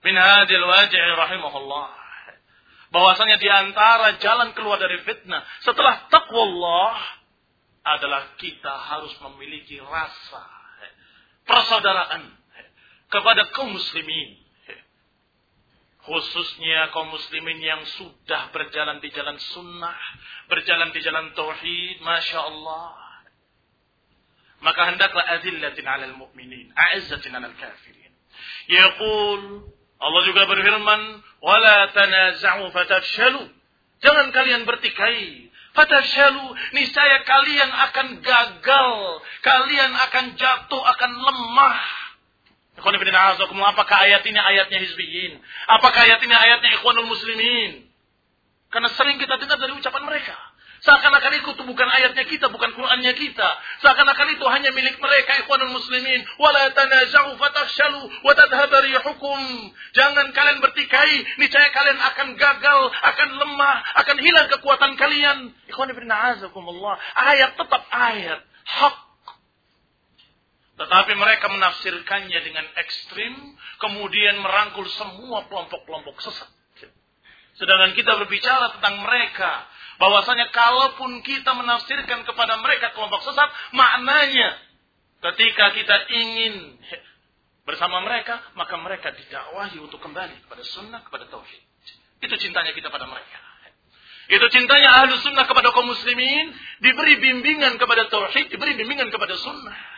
S1: min hadil waji'i rahimahullah. Bahwasanya di antara jalan keluar dari fitnah setelah taqwallah adalah kita harus memiliki rasa persaudaraan kepada kaum muslimin. Khususnya kaum muslimin yang sudah berjalan di jalan sunnah, berjalan di jalan tauhid, Masya Allah. Maka hendaklah azillatin alal mu'minin, a'izzatin alal kafirin. Yaqul, Allah juga berfirman, wala tanaza'u fatafshalu. Jangan kalian bertikai. Fatafshalu, niscaya kalian akan gagal, kalian akan jatuh, akan lemah. Apakah ayat ini ayatnya hizbiyin? Apakah ayat ini ayatnya ikhwanul muslimin? Karena sering kita dengar dari ucapan mereka. Seakan-akan itu bukan ayatnya kita, bukan Qur'annya kita. Seakan-akan itu hanya milik mereka, ikhwanul muslimin. Wala tanaza'u fatafshalu wa tadhhaba rihukum. Jangan kalian bertikai, niscaya kalian akan gagal, akan lemah, akan hilang kekuatan kalian. Ikhwan ibn a'azakumullah. Ayat tetap ayat, hak. Tetapi mereka menafsirkannya dengan ekstrim, kemudian merangkul semua kelompok-kelompok sesat. Sedangkan kita berbicara tentang mereka, bahwasanya kalaupun kita menafsirkan kepada mereka kelompok sesat, maknanya ketika kita ingin bersama mereka, maka mereka didakwahi untuk kembali kepada sunnah, kepada tauhid. Itu cintanya kita pada mereka. Itu cintanya ahlu sunnah kepada kaum muslimin, diberi bimbingan kepada tauhid, diberi bimbingan kepada sunnah.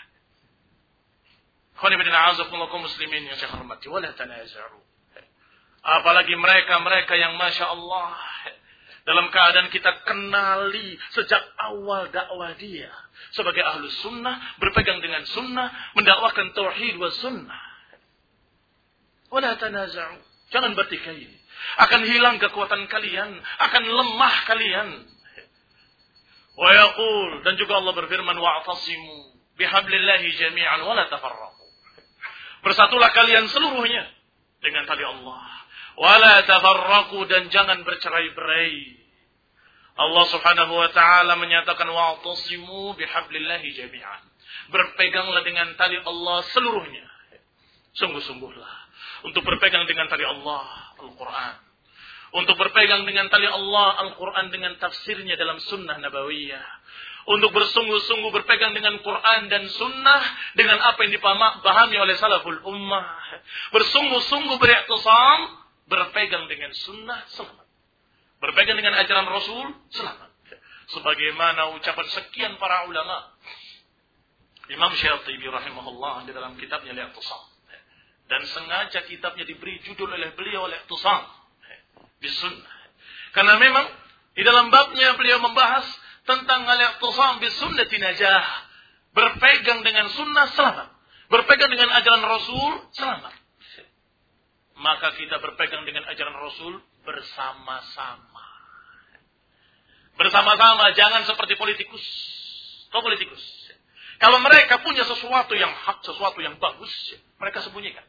S1: Kaum muslimin yang saya hormati, wala tanaza'u. Apalagi mereka yang Masya Allah, dalam keadaan kita kenali sejak awal dakwah dia sebagai ahlus sunnah, berpegang dengan sunnah, mendakwakan tauhid wa sunnah. Wala tanaza'u. Jangan bertikai. Akan hilang kekuatan kalian, akan lemah kalian. Wa yaqul, dan juga Allah berfirman, wa'tasimu bihablillahi jami'an wa la tafarraqu. Bersatulah kalian seluruhnya dengan tali Allah. Wala tafarraqu, dan jangan bercerai-berai. Allah Subhanahu wa taala menyatakan wa'tasimu bihablillahi jami'an. Berpeganglah dengan tali Allah seluruhnya. Sungguh-sungguhlah untuk berpegang dengan tali Allah Al-Qur'an. Untuk berpegang dengan tali Allah Al-Qur'an dengan tafsirnya dalam sunnah nabawiyah. Untuk bersungguh-sungguh berpegang dengan Quran dan Sunnah dengan apa yang dipahami oleh salaful ummah. Bersungguh-sungguh beriktisam, berpegang dengan Sunnah, selamat. Berpegang dengan ajaran Rasul, selamat. Sebagaimana ucapan sekian para ulama. Imam Syatibi rahimahullah di dalam kitabnya Al-I'tisam. Dan sengaja kitabnya diberi judul oleh beliau Al-I'tisam di Sunnah. Karena memang di dalam babnya beliau membahas tentang al-i'tisam bis sunnati najah. Berpegang dengan sunnah selamat. Berpegang dengan ajaran Rasul selamat. Maka kita berpegang dengan ajaran Rasul bersama-sama. Bersama-sama, jangan seperti politikus. Kau politikus. Kalau mereka punya sesuatu yang hak, sesuatu yang bagus, mereka sembunyikan.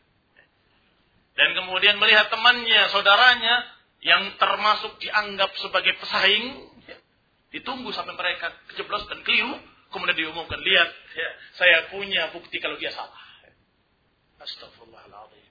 S1: Dan kemudian melihat temannya, saudaranya yang termasuk dianggap sebagai pesaing, ditunggu sampai mereka kejeblos dan keliru, kemudian diumumkan, lihat, ya, saya punya bukti kalau dia salah. Astagfirullahaladzim.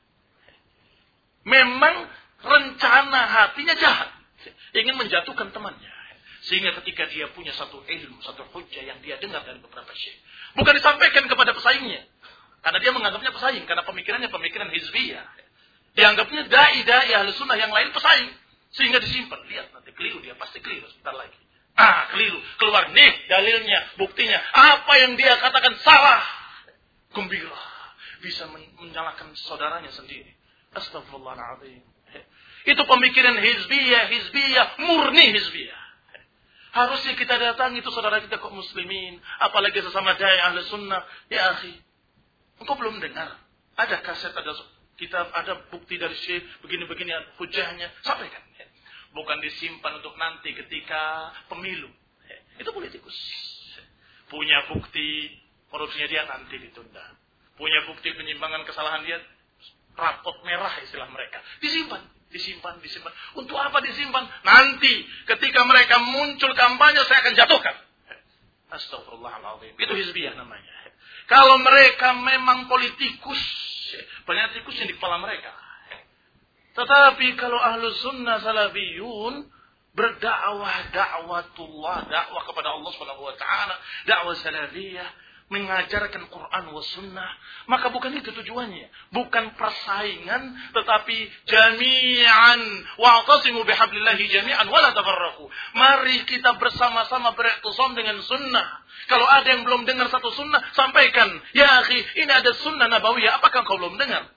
S1: Memang rencana hatinya jahat, ingin menjatuhkan temannya. Sehingga ketika dia punya satu ilmu, satu hujjah yang dia dengar dari beberapa syekh, bukan disampaikan kepada pesaingnya, karena dia menganggapnya pesaing, karena pemikirannya pemikiran hizbiyah. Dianggapnya dai ahlus sunnah yang lain pesaing, sehingga disimpan. Lihat, nanti keliru dia, pasti keliru sebentar lagi. Keliru. Keluar. Nih dalilnya, buktinya. Apa yang dia katakan salah. Gembira. Bisa menyalahkan saudaranya sendiri. Astagfirullahaladzim. Itu pemikiran hizbiyah, murni hizbiyah. Harusnya kita datang itu saudara kita kaum muslimin. Apalagi sesama dai ahli sunnah. Ya akhi, engkau belum dengar. Ada kaset, ada kitab, ada bukti dari syekh. Begini-begini hujahnya. Sampaikan. Bukan disimpan untuk nanti ketika pemilu. Itu politikus. Punya bukti korupsinya dia nanti ditunda. Punya bukti penyimpangan kesalahan dia, rapot merah istilah mereka. Disimpan. Untuk apa disimpan? Nanti ketika mereka muncul kampanye saya akan jatuhkan. Astagfirullahaladzim. Itu hizbiyah namanya. Kalau mereka memang politikus, banyak tikus yang di kepala mereka. Tetapi kalau ahlu sunnah salafiyun berdakwah, dakwatullah, dakwah kepada Allah Subhanahu wa taala, dakwah salafiyah, mengajarkan Quran wa sunnah, maka bukan itu tujuannya, bukan persaingan, tetapi jami'an wa'tasimu bihablillahi jami'an wa la tafarraqu. Mari kita bersama-sama beriktisam dengan sunnah. Kalau ada yang belum dengar satu sunnah, sampaikan, ya akhi, ini ada sunnah nabawiyah, apakah kau belum dengar?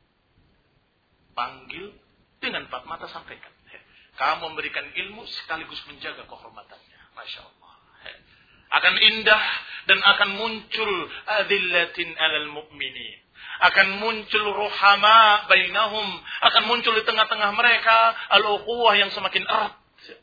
S1: Panggil dengan empat mata, sampaikan. Kamu memberikan ilmu sekaligus menjaga kehormatannya. Masya Allah. Akan indah dan akan muncul adillatin alal mu'minin. Akan muncul ruhama bainahum. Akan muncul di tengah-tengah mereka al-ukhuwah yang semakin erat.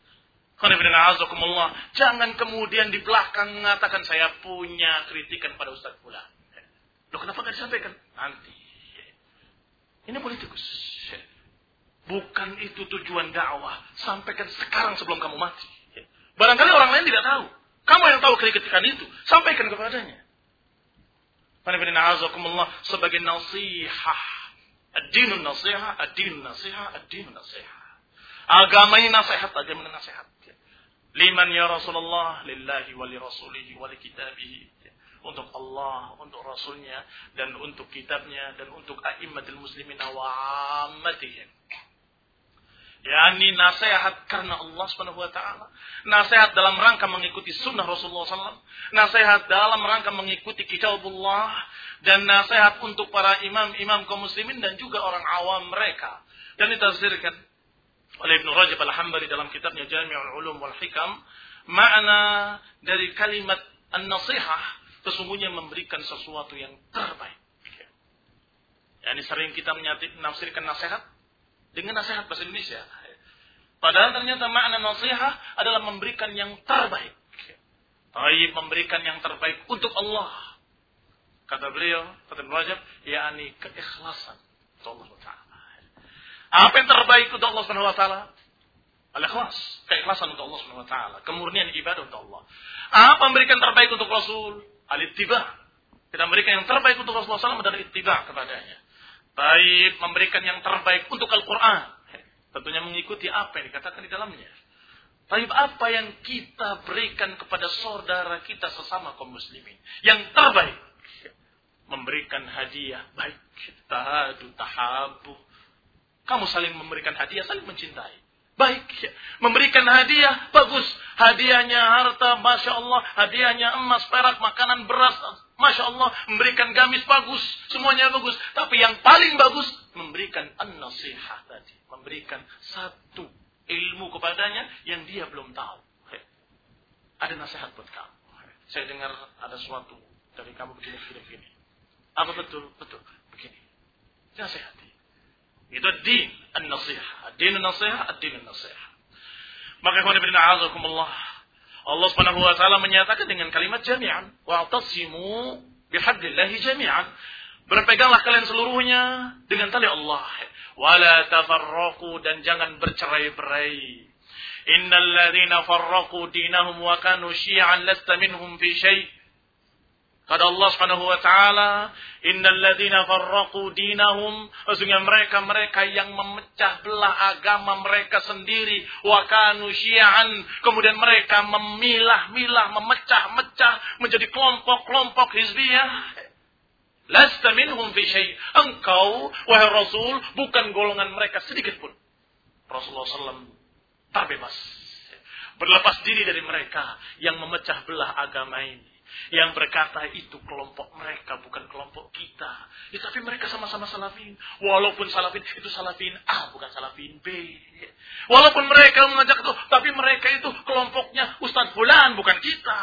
S1: Jangan kemudian di belakang mengatakan saya punya kritikan pada Ustaz Fulan. Loh, kenapa nggak disampaikan? Nanti. Ini politikus. Bukan itu tujuan dakwah. Sampaikan sekarang sebelum kamu mati. Barangkali orang lain tidak tahu. Kamu yang tahu kritikan itu. Sampaikan kepadanya. Sebagai nasihah. Ad-dinun nasihah, ad-dinun nasihah, ad-dinun nasihah. Agama ini nasihat, agama ini nasihat. Liman ya Rasulullah, lillahi wa li rasulihi wa li kitabihi. Untuk Allah, untuk Rasulnya, dan untuk kitabnya, dan untuk a'immatul muslimin wa ammatihim. yakni nasihat karena Allah Subhanahu wa taala, nasihat dalam rangka mengikuti sunnah Rasulullah SAW, nasihat dalam rangka mengikuti kitabullah, dan nasihat untuk para imam-imam kaum muslimin dan juga orang awam mereka. Dan ditafsirkan oleh Ibnu Rajab Al-Hambali dalam kitabnya Jami'ul Ulum wal Hikam, makna dari kalimat an-nasihah sesungguhnya memberikan sesuatu yang terbaik. Yani sering kita menafsirkan nasihat dengan nasihat bahasa Indonesia. Padahal ternyata makna nasihat adalah memberikan yang terbaik. Taib, memberikan yang terbaik untuk Allah. Kata beliau, kata Ibnu Rajab, yakni keikhlasan untuk Allah Ta'ala. Apa yang terbaik untuk Allah Subhanahu wa taala? Al-ikhlas, keikhlasan untuk Allah Subhanahu wa taala, kemurnian ibadah untuk Allah. Apa memberikan terbaik untuk Rasul? Al-ittiba. Kita memberikan yang terbaik untuk Rasulullah SAW adalah ittiba kepadanya. Baik, memberikan yang terbaik untuk Al-Quran. Tentunya mengikuti apa yang dikatakan di dalamnya. Baik, apa yang kita berikan kepada saudara kita sesama kaum muslimin. Yang terbaik. Memberikan hadiah. Baik, tahadu, tahabu. Kamu saling memberikan hadiah, saling mencintai. Baik, memberikan hadiah, bagus. Hadiahnya harta, Masya Allah. Hadiahnya emas, perak, makanan, beras, Masya Allah. Memberikan gamis, bagus. Semuanya bagus. Tapi yang paling bagus, memberikan an-nasihah tadi. Memberikan satu ilmu kepadanya yang dia belum tahu. Ada nasihat buat kamu. Saya dengar ada sesuatu dari kamu begini. Apa betul? Betul. Begini. Nasihati. Itu din an-nasihah. Din an-nasihah, ad-din an-nasihah. Maka ikhwan fillah a'azakumullah. Allah Subhanahu wa taala menyatakan dengan kalimat jami'an, wa'tasimu bihablillahi jami'an. Berpeganglah kalian seluruhnya dengan tali Allah. Wala tafarraqu, dan jangan bercerai-berai. Innal ladzina farraqu dinahum wa kanu syi'an lasta minhum fi syai'. Kata Allah Subhanahu wa taala, innal ladzina farraqu dinahum, sesungguhnya mereka yang memecah belah agama mereka sendiri, wa kanu syi'an, kemudian mereka memilah-milah, memecah-mecah menjadi kelompok-kelompok hizbiyah. Lasta minhum fi syai'. Engkau wahai Rasul bukan golongan mereka sedikit pun. Rasulullah SAW terbebas, berlepas diri dari mereka yang memecah belah agama ini. Yang berkata itu kelompok mereka, bukan kelompok kita. Ya, tapi mereka sama-sama salafin. Walaupun salafin itu salafin A, bukan salafin B. Walaupun mereka mengajak itu, tapi mereka itu kelompoknya Ustaz Fulan, bukan kita.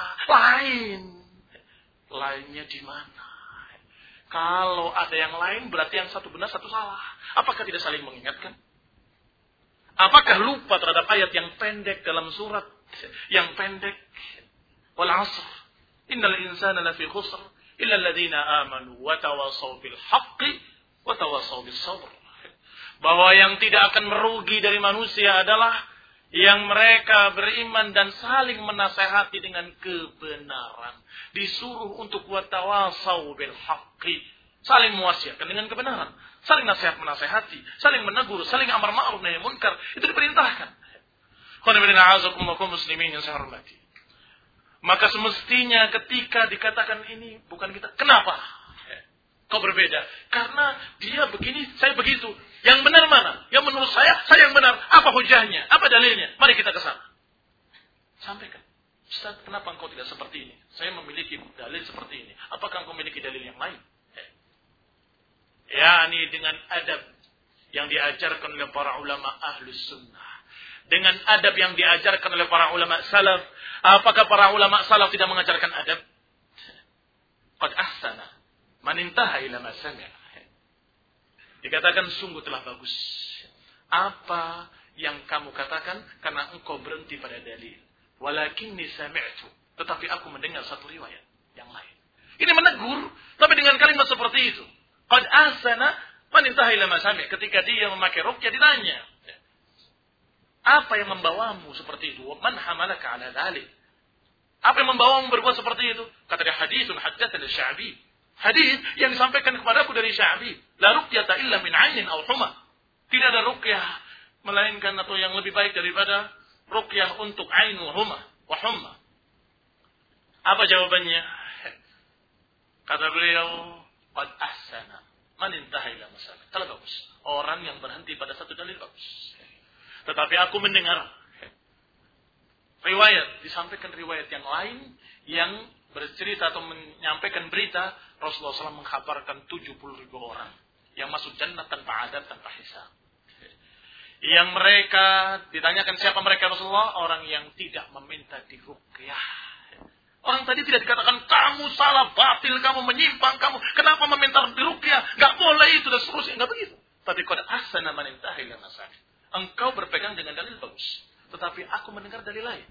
S1: Lainnya di mana? Kalau ada yang lain, berarti yang satu benar, satu salah. Apakah tidak saling mengingatkan? Apakah lupa terhadap ayat yang pendek dalam surat? Yang pendek. Wal 'ashr. Innal insana lafi khusr illa alladhina amanu wa tawasaw bil haqqi wa tawasaw bis sabr. Bahwa yang tidak akan merugi dari manusia adalah yang mereka beriman dan saling menasehati dengan kebenaran. Disuruh untuk wa tawasaw bil haqqi, saling mewasiatkan dengan kebenaran, saling nasihat menasehati, saling menegur, saling amar ma'ruf nahi munkar, itu diperintahkan. Muslimin yang saya hormati. Maka semestinya ketika dikatakan ini bukan kita, kenapa kau berbeda? Karena dia begini, saya begitu. Yang benar mana? Yang menurut saya yang benar. Apa hujahnya? Apa dalilnya? Mari kita ke sana. Sampaikan. Ustaz, kenapa engkau tidak seperti ini? Saya memiliki dalil seperti ini. Apakah engkau memiliki dalil yang lain? Ini dengan adab yang diajarkan oleh para ulama ahlus sunnah. Dengan adab yang diajarkan oleh para ulama salaf. Apakah para ulama salaf tidak mengajarkan adab? Qad ahsana man intaha ila ma sami'a. Dikatakan sungguh telah bagus. Apa yang kamu katakan karena engkau berhenti pada dalil. Walakinni sami'tu. Tetapi aku mendengar satu riwayat yang lain. Ini menegur, tapi dengan kalimat seperti itu. Qad ahsana man intaha ila ma sami'a. Ketika dia memakai ruqyah ditanya, apa yang membawamu seperti itu? Man hamalaka ala dhalik? Apa yang membawamu berbuat seperti itu? Kata dia, hadithun haddatsana Sya'bi. Hadis yang disampaikan kepadaku dari Sya'bi. La ruqyata illa min 'ainin aw huma. Tidak ada ruqyah melainkan atau yang lebih baik daripada ruqyah untuk 'ain wa huma. Apa jawabannya? Kata beliau, qad ahsana man intaha ila masami. Kalau bagus. Orang yang berhenti pada satu dalil bagus. Tetapi aku mendengar riwayat, disampaikan riwayat yang lain yang bercerita atau menyampaikan berita Rasulullah SAW mengkhabarkan 70.000 orang yang masuk jannah tanpa adab, tanpa hisab. Yang mereka ditanyakan siapa mereka Rasulullah? Orang yang tidak meminta diruqyah. Orang tadi tidak dikatakan kamu salah, batil, kamu menyimpang, kamu kenapa meminta diruqyah? Gak boleh itu dan seterusnya, gak begitu. Tapi qad ahsana man intaha ila masami. Engkau berpegang dengan dalil bagus, tetapi aku mendengar dalil lain.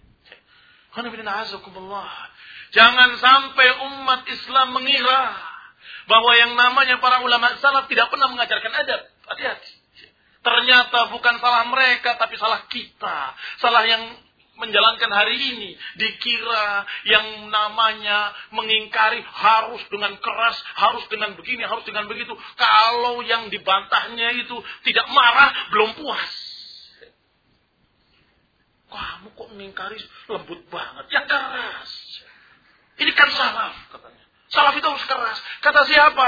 S1: Jangan sampai umat Islam mengira bahwa yang namanya para ulama salaf tidak pernah mengajarkan adab. Hati-hati. Ternyata bukan salah mereka, tapi salah kita. Salah yang menjalankan hari ini. Dikira yang namanya mengingkari harus dengan keras, harus dengan begini, harus dengan begitu. Kalau yang dibantahnya itu tidak marah, belum puas. Kamu kok mengingkari lembut banget, yang keras. Ini kan salaf, katanya. Salaf itu harus keras. Kata siapa?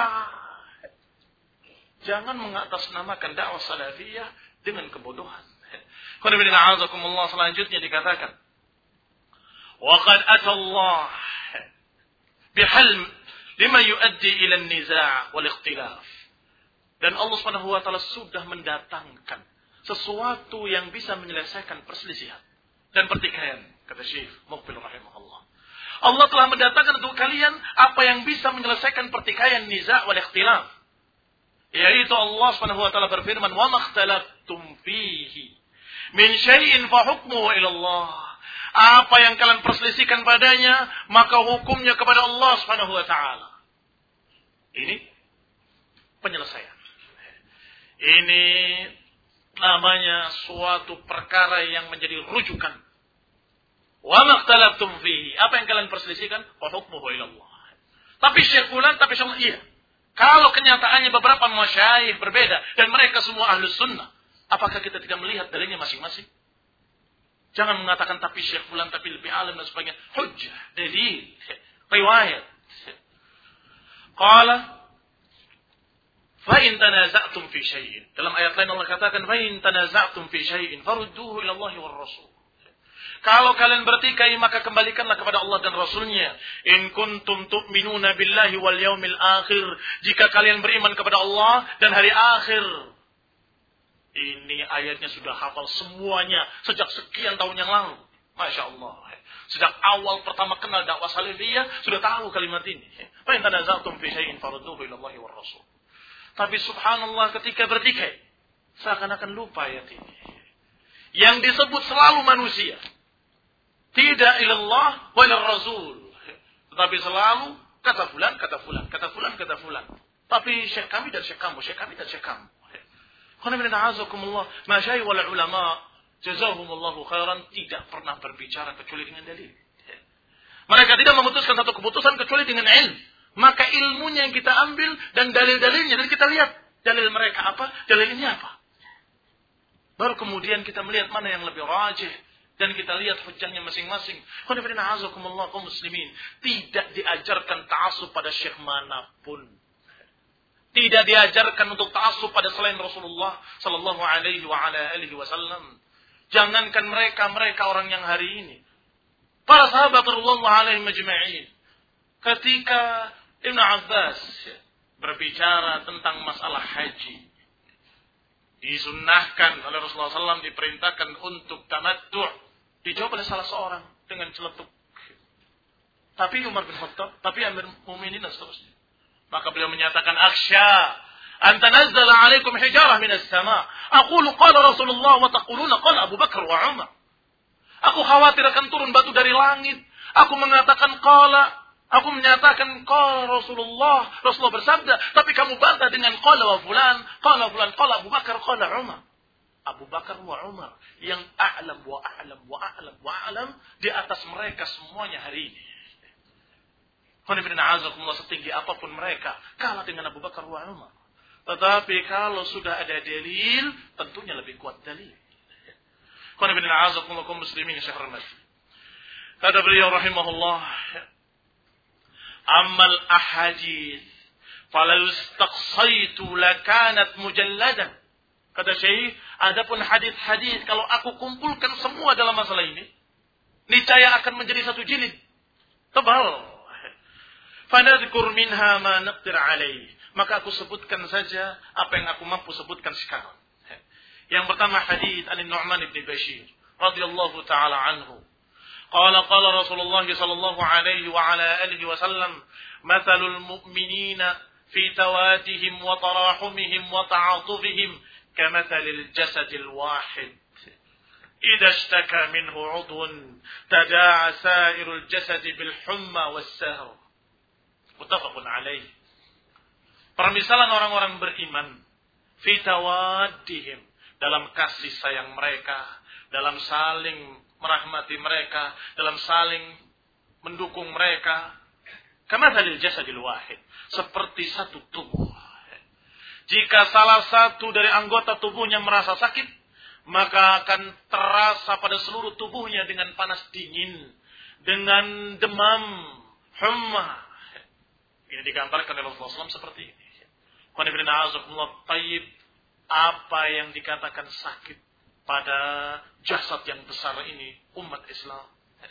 S1: Jangan mengatasnamakan dakwah salafiyah dengan kebodohan. Selanjutnya dikatakan, وَقَدْ أَتَى اللَّهِ بِحَلْمٍ لِمَا يُؤَدِّي إِلَى النِّزَاعِ وَالِاخْتِلَافِ. Dan Allah SWT sudah mendatangkan sesuatu yang bisa menyelesaikan perselisihan dan pertikaian, kata Syekh Muqbil rahimahullah. Allah telah mendatangkan untuk kalian apa yang bisa menyelesaikan pertikaian, niza' wal ikhtilaf. Yaitu Allah SWT berfirman, "Wa makhtalaftum fihi min syai'in fa hukmuhu ila Allah." Apa yang kalian perselisihkan padanya, maka hukumnya kepada Allah SWT. Ini penyelesaian. Ini namanya suatu perkara yang menjadi rujukan. Wa makhtalaftum fihi. Apa yang kalian perselisihkan? Wa hukmuhu ila Allah. Tapi Syekh Fulan, tapi Syekh iya. Kalau kenyataannya beberapa masyayikh berbeda dan mereka semua ahlus sunnah, apakah kita tidak melihat dalilnya masing-masing? Jangan mengatakan tapi Syekh Fulan, tapi lebih alim dan sebagainya. Hujjah, dalil, riwayat. Qala fa in tanaza'tum fi syai'in. Dalam ayat lain Allah katakan fa in tanaza'tum fi syai'in farudduhu ila Allah war Rasul. Kalau kalian bertikai maka kembalikanlah kepada Allah dan Rasulnya. In kuntum tu'minuna billahi wal yaumil akhir. Jika kalian beriman kepada Allah dan hari akhir. Ini ayatnya sudah hafal semuanya sejak sekian tahun yang lalu. Masya Allah. Sejak awal pertama kenal dakwah salafiyah sudah tahu kalimat ini. Fa in tanaza'tum fi syai'in farudduhu ila Allah war Rasul. Tapi subhanallah ketika bertikai seakan-akan lupa ayat ini. Yang disebut selalu manusia. Tidak ilallah wa ilar rasul. Tetapi selalu kata fulan, kata fulan, kata fulan, kata fulan. Tapi syekh kami dan syekh kamu, syekh kami dan syekh kamu. Qul inna a'azakumullah, masyayikh wal ulama jazahumullahu khairan tidak pernah berbicara kecuali dengan dalil. Mereka tidak memutuskan satu keputusan kecuali dengan ilmu. Maka ilmunya yang kita ambil dan dalil-dalilnya. Dan kita lihat dalil mereka apa, dalil ini apa. Baru kemudian kita melihat mana yang lebih rajih. Dan kita lihat hujahnya masing-masing. Kaum muslimin. Tidak diajarkan ta'assub pada syekh manapun. Tidak diajarkan untuk ta'assub pada selain Rasulullah sallallahu alaihi wa ala alihi wasallam. Jangankan mereka orang yang hari ini. Para sahabat radhiyallahu alaihim majma'in. Ketika Ibn Abbas berbicara tentang masalah haji. Disunnahkan oleh Rasulullah SAW, diperintahkan untuk tamattu'. Dijawab oleh salah seorang dengan celetuk. Tapi Umar bin Khattab, tapi Amir Mu'minin dan seterusnya. Maka beliau menyatakan, akhsha an tanazzala alaikum hijarah minas sama. Aqulu qala Rasulullah wa taquluna qala Abu Bakar wa Umar. Aku khawatir akan turun batu dari langit. Aku menyatakan qala Rasulullah bersabda, tapi kamu bantah dengan qala wa fulan, qala Abu Bakar, qala Umar. Abu Bakar wa Umar yang a'lam di atas mereka semuanya hari ini. Setinggi apapun mereka kalah dengan Abu Bakar wa Umar. Tetapi kalau sudah ada dalil, tentunya lebih kuat dalil. Muslimin yang saya hormati. Kata beliau rahimahullah, Ammal ahadith falau istaqsaitu lakanat mujalladan. Kata Syekh, adapun hadis-hadis kalau aku kumpulkan semua dalam masalah ini, niscaya akan menjadi satu jilid tebal. Fanadhkur minha ma naqdir alaih. Maka aku sebutkan saja apa yang aku mampu sebutkan sekarang. Yang pertama hadis An-Nu'man bin Bashir radhiyallahu taala anhu. قال رسول الله صلى الله عليه وعلى آله وسلم مثل المؤمنين في توادهم وتراحمهم وتعاطفهم كمثل الجسد الواحد إذا اشتكى منه عضو تداعى سائر الجسد بالحمى والسهر متفق عليه. Permisalan orang-orang beriman fi tawaddihim, dalam kasih sayang mereka, dalam saling merahmati mereka, dalam saling mendukung mereka. Kama dalil jasadil wahid, seperti satu tubuh. Jika salah satu dari anggota tubuhnya merasa sakit, maka akan terasa pada seluruh tubuhnya dengan panas dingin, dengan demam, humma. Ini digambarkan oleh Rasulullah SAW seperti ini. Tayyib, apa yang dikatakan sakit pada jasad yang besar ini, umat Islam.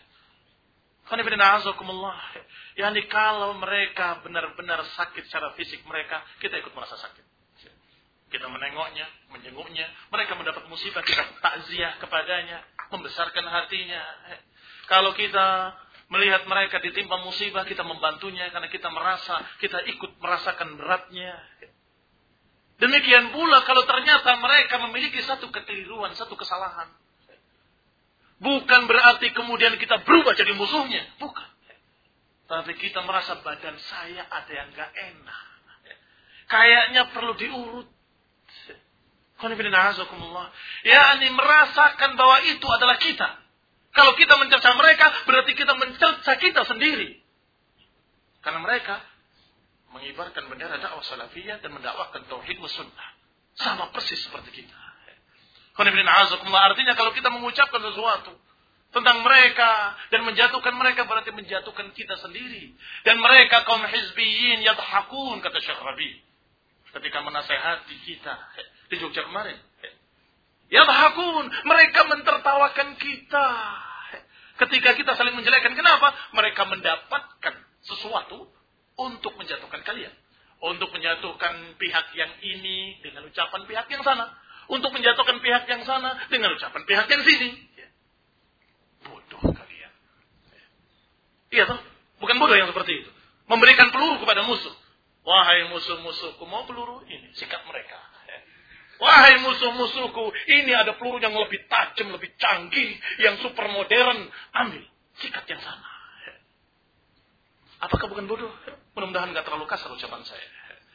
S1: Yani kalau mereka benar-benar sakit secara fisik mereka, kita ikut merasa sakit. Kita menengoknya, menjenguknya, mereka mendapat musibah, kita takziah kepadanya, membesarkan hatinya. Kalau kita melihat mereka ditimpa musibah, kita membantunya karena kita merasa, kita ikut merasakan beratnya. Demikian pula kalau ternyata mereka memiliki satu kekeliruan, satu kesalahan. Bukan berarti kemudian kita berubah jadi musuhnya. Bukan. Tapi kita merasa badan saya ada yang gak enak. Kayaknya perlu diurut. Yani merasakan bahwa itu adalah kita. Kalau kita mencerca mereka, berarti kita mencerca kita sendiri. Karena mereka mengibarkan bendera dakwah salafiyah dan mendakwahkan tauhid wa sunnah. Sama persis seperti kita. Artinya kalau kita mengucapkan sesuatu tentang mereka dan menjatuhkan mereka, berarti menjatuhkan kita sendiri. Dan mereka kaum hizbiyin yadhakun, kata Syekh Rabi ketika menasehati kita di Jogja kemarin. Yadhakun, mereka mentertawakan kita ketika kita saling menjelekkan. Kenapa? Mereka mendapatkan sesuatu untuk menjatuhkan kalian. Untuk menjatuhkan pihak yang ini dengan ucapan pihak yang sana. Untuk menjatuhkan pihak yang sana dengan ucapan pihak yang sini. Bodoh kalian. Iya toh? Bukan bodoh yang seperti itu. Memberikan peluru kepada musuh. Wahai musuh-musuhku, mau peluru? Ini, sikat mereka. Wahai musuh-musuhku, ini ada peluru yang lebih tajam, lebih canggih, yang super modern. Ambil, sikat yang sana. Apakah bukan bodoh? Mudah-mudahan gak terlalu kasar ucapan saya.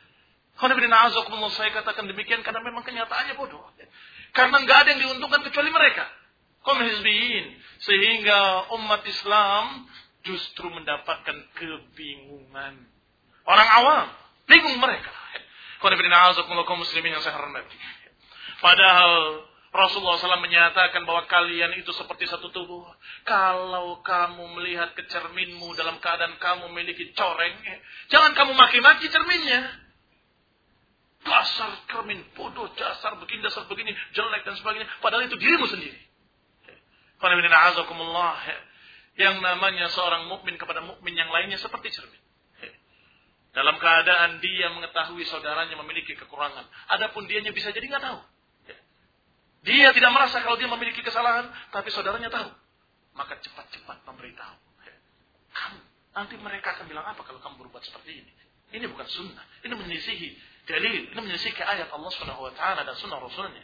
S1: Saya katakan demikian karena memang kenyataannya bodoh. Karena gak ada yang diuntungkan kecuali mereka. Kaum hizbiyin. Sehingga umat Islam justru mendapatkan kebingungan. Orang awam, bingung mereka. Kaum muslimin yang saya hormati. Padahal Rasulullah SAW menyatakan bahwa kalian itu seperti satu tubuh. Kalau kamu melihat ke cerminmu dalam keadaan kamu memiliki coreng, jangan kamu maki-maki cerminnya. Dasar cermin bodoh, dasar begini, jelek dan sebagainya. Padahal itu dirimu sendiri. Yang namanya seorang mukmin kepada mukmin yang lainnya seperti cermin. Dalam keadaan dia mengetahui saudaranya memiliki kekurangan. Adapun dianya bisa jadi nggak tahu. Dia tidak merasa kalau dia memiliki kesalahan, tapi saudaranya tahu. Maka cepat-cepat memberitahu. Kamu, nanti mereka akan bilang apa kalau kamu berbuat seperti ini? Ini bukan sunnah. Ini menyisihi dalil. Ini menyisihi ayat Allah SWT dan sunnah Rasulnya.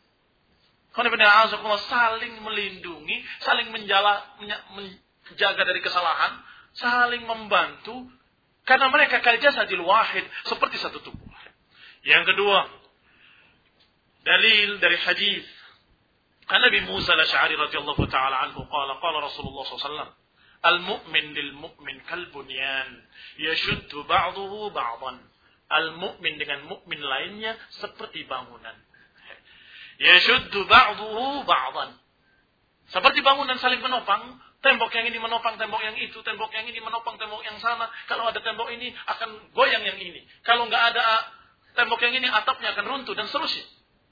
S1: Saling melindungi, saling menjaga dari kesalahan, saling membantu. Karena mereka kaljasadil wahid, seperti satu tubuh. Yang kedua, dalil dari hadis Nabi Musa al-Asy'ari radhiyallahu taala anhu qala Rasulullah SAW, al-mu'min lil-mu'min kal-bunyan yashuddu ba'dahu ba'dan. Al-mu'min dengan mukmin lainnya seperti bangunan. Yashuddu ba'dahu ba'dan. Seperti bangunan saling menopang. Tembok yang ini menopang tembok yang itu, tembok yang ini menopang tembok yang sana. Kalau ada tembok ini akan goyang yang ini. Kalau nggak ada tembok yang ini, atapnya akan runtuh dan seterusnya.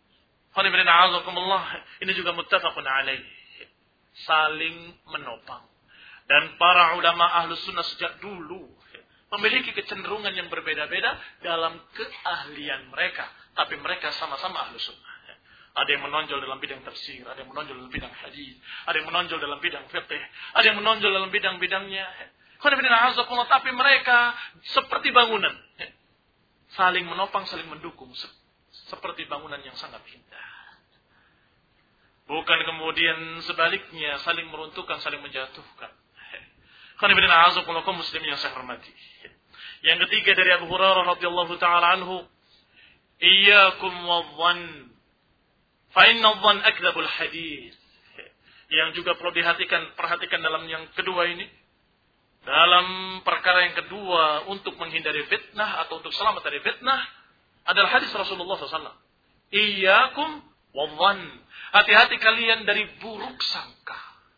S1: Ini juga muttafaqun alaih. Saling menopang. Dan para ulama ahlus sunnah sejak dulu memiliki kecenderungan yang berbeda-beda dalam keahlian mereka. Tapi mereka sama-sama ahlus sunnah. Ada yang menonjol dalam bidang tafsir, ada yang menonjol dalam bidang hadis, ada yang menonjol dalam bidang fiqh, ada yang menonjol dalam bidang-bidangnya. Tapi mereka seperti bangunan. Saling menopang, saling mendukung. Seperti bangunan yang sangat indah. Bukan kemudian sebaliknya, saling meruntuhkan, saling menjatuhkan. Muslim yang saya hormati. Yang ketiga dari Abu Hurairah radhiyallahu taala anhu, iyyakum wadh-dhann fa inna adh-dhann akdzabul hadits. Yang juga perlu perhatikan dalam yang kedua ini. Dalam perkara yang kedua untuk menghindari fitnah atau untuk selamat dari fitnah adalah hadis Rasulullah SAW. Iyyakum wadh-dhann. Hati-hati kalian dari buruk sangka.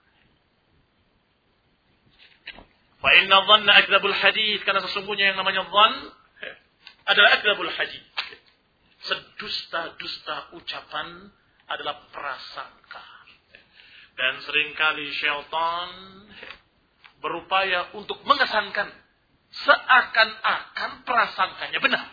S1: Fa inna adh-dhanna akdzabul hadits. Karena sesungguhnya yang namanya dhann adalah akdzabul hadits. Sedusta-dusta ucapan adalah prasangka. Dan seringkali syaitan berupaya untuk mengesankan seakan-akan prasangkanya benar.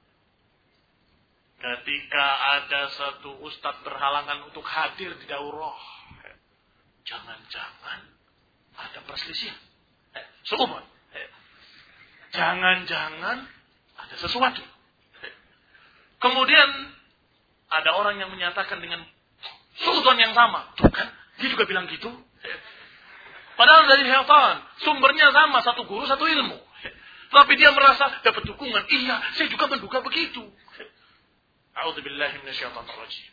S1: Ketika ada satu ustadz berhalangan untuk hadir di daurah, jangan-jangan ada perselisihan. Seumur. Jangan-jangan ada sesuatu. Kemudian ada orang yang menyatakan dengan suudzon yang sama. Tuh kan, dia juga bilang gitu. Padahal dari syaitan, sumbernya sama, satu guru, satu ilmu. Tapi dia merasa dapat dukungan. Iya, saya juga menduga begitu. A'udzubillahi minasyaitonir rajim.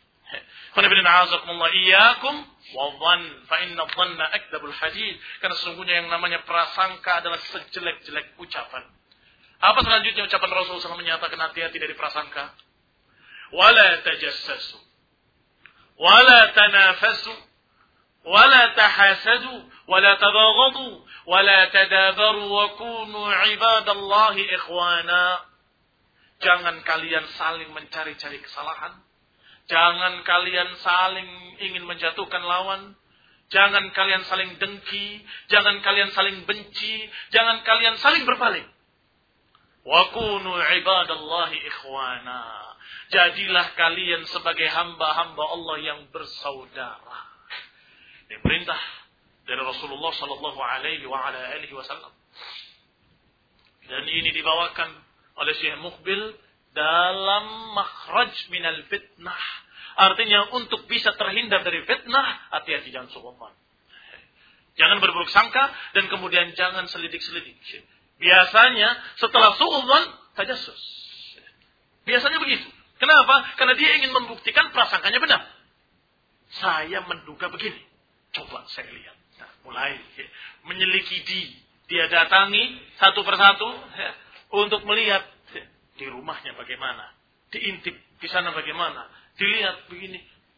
S1: Iyyakum wadh-dhann fa inna adh-dhanna akdzabul hadits. Karena sesungguhnya yang namanya prasangka adalah sejelek-jelek ucapan. Apa selanjutnya ucapan Rasulullah SAW menyatakan hati-hati dari prasangka? Wala tajassasu wala tanafasu wala tahasadu wala tabaghadu wala tadabaru wa kunu ibadallahi ikhwana. Jangan kalian saling mencari-cari kesalahan. Jangan kalian saling ingin menjatuhkan lawan. Jangan kalian saling dengki. Jangan kalian saling benci. Jangan kalian saling berpaling. Wa kunu ibadallahi ikhwana. Jadilah kalian sebagai hamba-hamba Allah yang bersaudara. Ini perintah dari Rasulullah sallallahu alaihi wasallam. Dan ini dibawakan oleh Syekh Muqbil dalam makhraj minal fitnah. Artinya untuk bisa terhindar dari fitnah, hati-hati jangan suudzon. Jangan berburuk sangka dan kemudian jangan selidik-selidik. Biasanya setelah suudzon tajassus. Biasanya begitu. Kenapa? Karena dia ingin membuktikan prasangkanya benar. Saya menduga begini. Coba saya lihat. Nah, mulai menyelidiki dia datangi satu persatu. untuk melihat di rumahnya bagaimana, diintip di sana bagaimana, dilihat begini.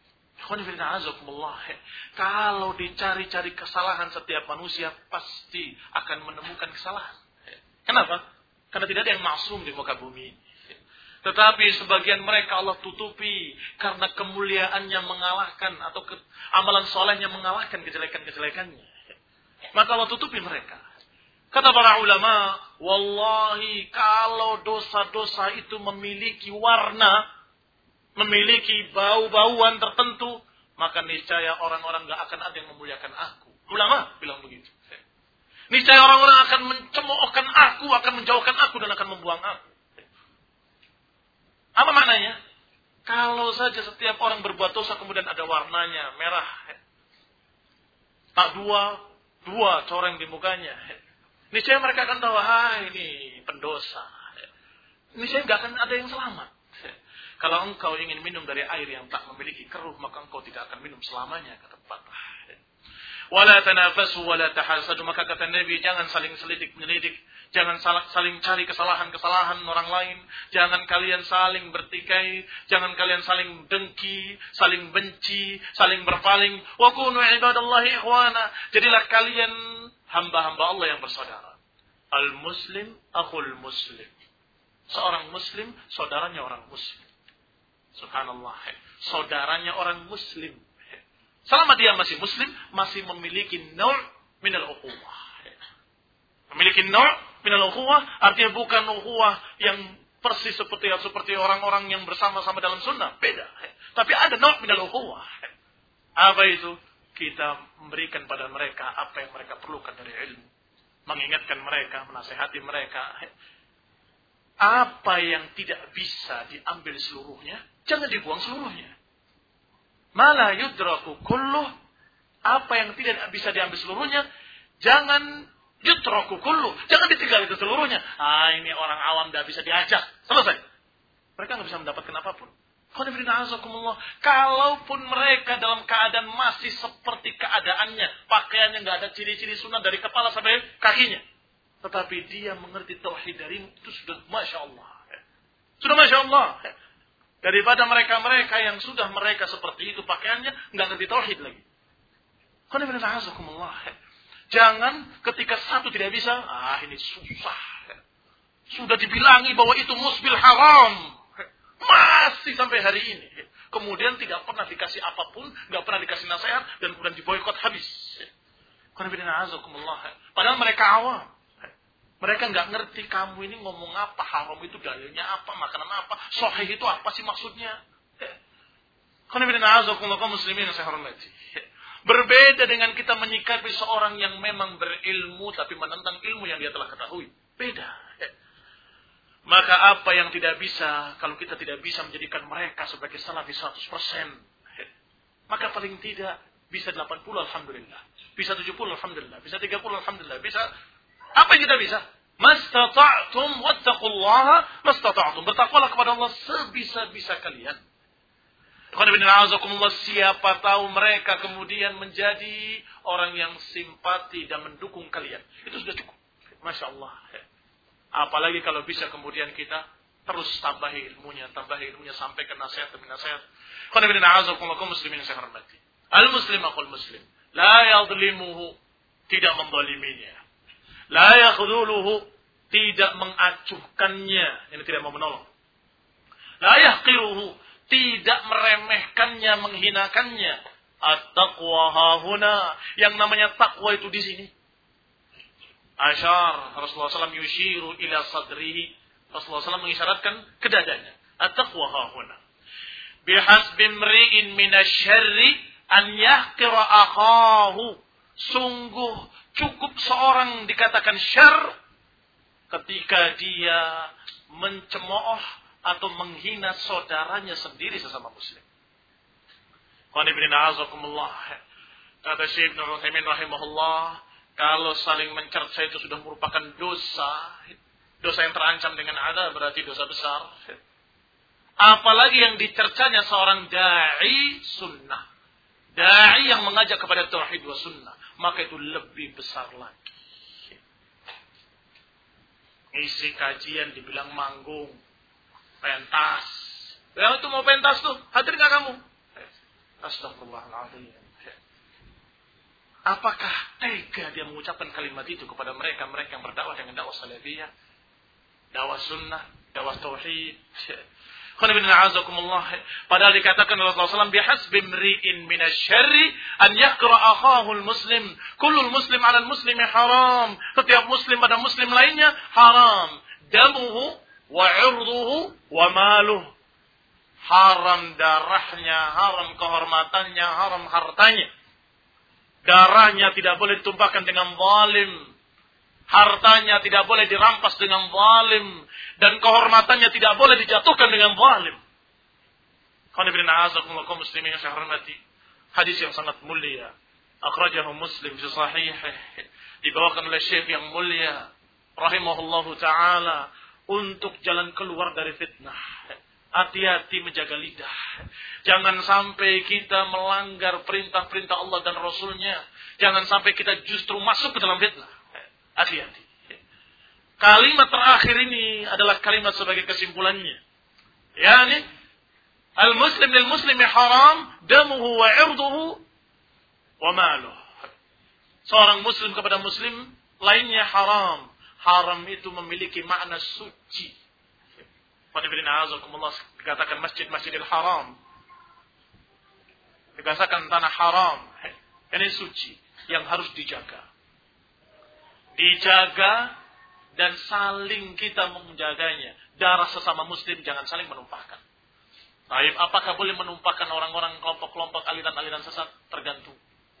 S1: Kalau dicari-cari kesalahan setiap manusia pasti akan menemukan kesalahan. Kenapa? Karena tidak ada yang maksum di muka bumi ini. Tetapi sebagian mereka Allah tutupi karena kemuliaannya mengalahkan atau amalan solehnya mengalahkan kejelekan-kejelekannya. Maka Allah tutupi mereka. Kata para ulama, wallahi kalau dosa-dosa itu memiliki warna, memiliki bau-bauan tertentu, maka niscaya orang-orang gak akan ada yang memuliakan aku. Ulama bilang begitu. Niscaya orang-orang akan mencemoohkan aku, akan menjauhkan aku dan akan membuang aku. Apa maknanya? Kalau saja setiap orang berbuat dosa kemudian ada warnanya merah, tak dua coreng di mukanya, niscaya mereka akan tahu, ini pendosa. Niscaya nggak akan ada yang selamat. Kalau engkau ingin minum dari air yang tak memiliki keruh, maka engkau tidak akan minum selamanya, kata pepatah. Wala tanafasu wala tahasadu, maka kata Nabi, jangan saling selidik-menyelidik, jangan saling cari kesalahan-kesalahan orang lain, jangan kalian saling bertikai, jangan kalian saling dengki, saling benci, saling berpaling. Wa kunu ibadallahi ikhwana, jadilah kalian hamba-hamba Allah yang bersaudara. Al-muslim akhul muslim. Seorang muslim saudaranya orang muslim. Subhanallah, saudaranya orang muslim. Selama dia masih muslim, masih memiliki naw' minal ukhuwah. Memiliki naw' minal ukhuwah artinya bukan ukhuwah yang persis seperti orang-orang yang bersama-sama dalam sunnah. Beda. Tapi ada naw' minal ukhuwah. Apa itu? Kita memberikan pada mereka apa yang mereka perlukan dari ilmu. Mengingatkan mereka, menasihati mereka. Apa yang tidak bisa diambil seluruhnya, jangan dibuang seluruhnya. Mala yudraku kulluh, apa yang tidak bisa diambil seluruhnya, jangan yudraku kulluh, jangan ditinggal itu seluruhnya. Ini orang awam tidak bisa diajak, selesai. Mereka nggak bisa mendapatkan apapun. Kalaupun mereka dalam keadaan masih seperti keadaannya, pakaiannya nggak ada ciri-ciri sunnah dari kepala sampai kakinya, tetapi dia mengerti tauhid dari itu sudah masya Allah, sudah masya Allah. Daripada mereka-mereka yang sudah mereka seperti itu pakaiannya, nggak ngerti tauhid lagi. Jangan ketika satu tidak bisa, ini susah. Sudah dibilangi bahwa itu musbil haram. Masih sampai hari ini. Kemudian tidak pernah dikasih apapun, nggak pernah dikasih nasihat, dan kemudian diboykot habis. Padahal mereka awam. Mereka nggak ngerti kamu ini ngomong apa, haram itu dalilnya apa, makanan apa, sahih itu apa sih maksudnya. Muslimin saya hormati. Berbeda dengan kita menyikapi seorang yang memang berilmu tapi menentang ilmu yang dia telah ketahui. Beda. Maka apa yang tidak bisa, kalau kita tidak bisa menjadikan mereka sebagai salafi 100%, maka paling tidak bisa 80 alhamdulillah, bisa 70 alhamdulillah, bisa 30 alhamdulillah, bisa apa yang kita bisa? Mastata'tum wattaqullaha mastata'tum. Bertakwalah kepada Allah sebisa-bisa kalian. Siapa tahu mereka kemudian menjadi orang yang simpati dan mendukung kalian. Itu sudah cukup. Masya Allah. Apalagi kalau bisa kemudian kita terus tambahi ilmunya sampai ke nasihat demi nasihat. Muslimin saya hormati. Al-muslim akhul muslim. La yadlimuhu. Tidak mendoliminya. La yakhdhuluhu, tidak mengacuhkannya, ini tidak mau menolong. La yahqiruhu, tidak meremehkannya, menghinakannya. At-taqwa hahuna, yang namanya takwa itu di sini. Asyar Rasulullah SAW yushiru ila sadrihi, Rasulullah SAW mengisyaratkan ke dadanya. At-taqwa hahuna. Bihasbi mri'in minasyarri an yahqira akhahu. Sungguh cukup seorang dikatakan syarr ketika dia mencemooh atau menghina saudaranya sendiri sesama muslim. Kata Syekh Ibnu Utsaimin rahimahullah, kalau saling mencerca itu sudah merupakan dosa yang terancam dengan azab, berarti dosa besar. Apalagi yang dicercanya seorang dai sunnah, dai yang mengajak kepada tauhid wa sunnah, maka itu lebih besar lagi. Ngisi kajian dibilang manggung. Pentas. Yang itu mau pentas tuh, hadir nggak kamu? Astagfirullahaladzim. Apakah tega dia mengucapkan kalimat itu kepada mereka yang berdakwah dengan dakwah salafiyah, dakwah sunnah, dakwah tauhid? Padahal dikatakan oleh Rasulullah SAW, bihasbi mri'in minasyarri an yaqra akhahu al-muslim. Kullul muslim 'ala al-muslimi haram. Setiap muslim pada muslim lainnya haram. Damuhu wa 'irduhu wa maluh. Haram darahnya, haram kehormatannya, haram hartanya. Darahnya tidak boleh ditumpahkan dengan zalim. Hartanya tidak boleh dirampas dengan zalim. Dan kehormatannya tidak boleh dijatuhkan dengan zalim. Muslimin yang saya hormati. Hadis yang sangat mulia. Akhrajahu Muslim fi sahihih. Dibawakan oleh Syekh yang mulia. Rahimahullahu ta'ala. Untuk jalan keluar dari fitnah. Hati-hati menjaga lidah. Jangan sampai kita melanggar perintah-perintah Allah dan Rasulnya. Jangan sampai kita justru masuk ke dalam fitnah. Hati-hati. Kalimat terakhir ini adalah kalimat sebagai kesimpulannya. Yani, al-muslim lil-muslimi haram, damuhu wa irduhu wa maluh. Seorang muslim kepada muslim lainnya haram. Haram itu memiliki makna suci. Dikatakan masjidil haram. Dikatakan tanah haram. Ini suci yang harus dijaga. Dijaga dan saling kita menjaganya. Darah sesama muslim jangan saling menumpahkan. Baik, apakah boleh menumpahkan orang-orang kelompok-kelompok aliran-aliran sesat? Tergantung.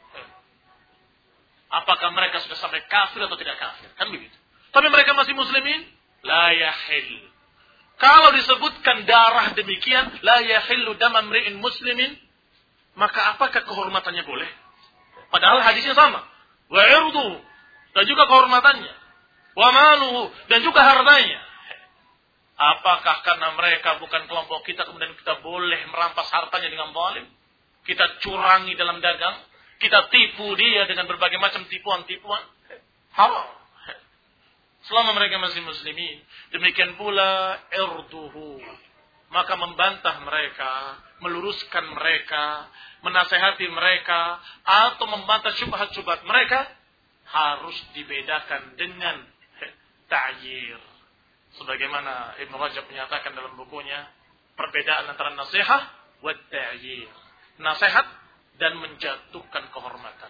S1: Apakah mereka sudah sampai kafir atau tidak kafir? Kan begitu. Tapi mereka masih muslimin? La yahil. Kalau disebutkan darah demikian, la yahillu dam amri'in muslimin, maka apakah kehormatannya boleh? Padahal hadisnya sama. Wa irduhu, dan juga kehormatannya. Wa maluhu, dan juga hartanya. Apakah karena mereka bukan kelompok kita, kemudian kita boleh merampas hartanya dengan zalim? Kita curangi dalam dagang? Kita tipu dia dengan berbagai macam tipuan-tipuan? Haram. Selama mereka masih muslimin. Demikian pula irduhu. Maka membantah mereka, meluruskan mereka, menasehati mereka, atau membantah syubhat-syubhat mereka, harus dibedakan dengan ta'yir. Sebagaimana Ibn Rajab menyatakan dalam bukunya, perbedaan antara nasihat wa ta'yir. Nasihat dan menjatuhkan kehormatan.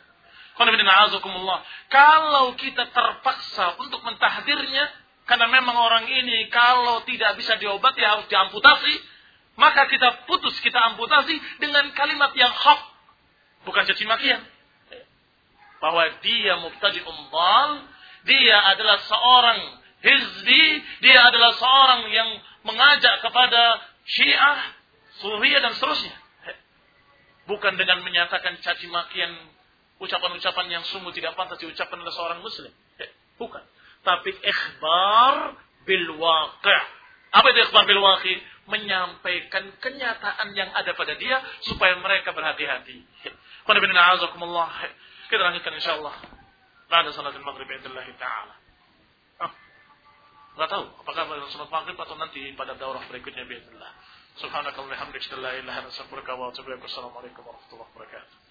S1: Kalau kita terpaksa untuk mentahdirnya, karena memang orang ini kalau tidak bisa diobati harus diamputasi, maka kita putus, kita amputasi dengan kalimat yang hak, bukan caci makian. Bahwa dia mubtadi'un dhal, dia adalah seorang hizbi, dia adalah seorang yang mengajak kepada Syiah, Sufiyah dan seterusnya. Bukan dengan menyatakan caci makian, ucapan-ucapan yang sungguh tidak pantas diucapkan oleh seorang muslim. Bukan. Tapi ikhbar bil waqi'. Apa itu ikhbar bil waqi'? Menyampaikan kenyataan yang ada pada dia supaya mereka berhati-hati. Kita lanjutkan insyaallah. Ba'da salatul maghrib bi'idznillah ta'ala. Enggak tahu apakah pada salat maghrib atau nanti pada daurah berikutnya bi'idznillah. Subhanakallahumma wa bihamdika la ilaha illa anta astaghfiruka wa atubu ilaik. Assalamualaikum warahmatullahi wabarakatuh.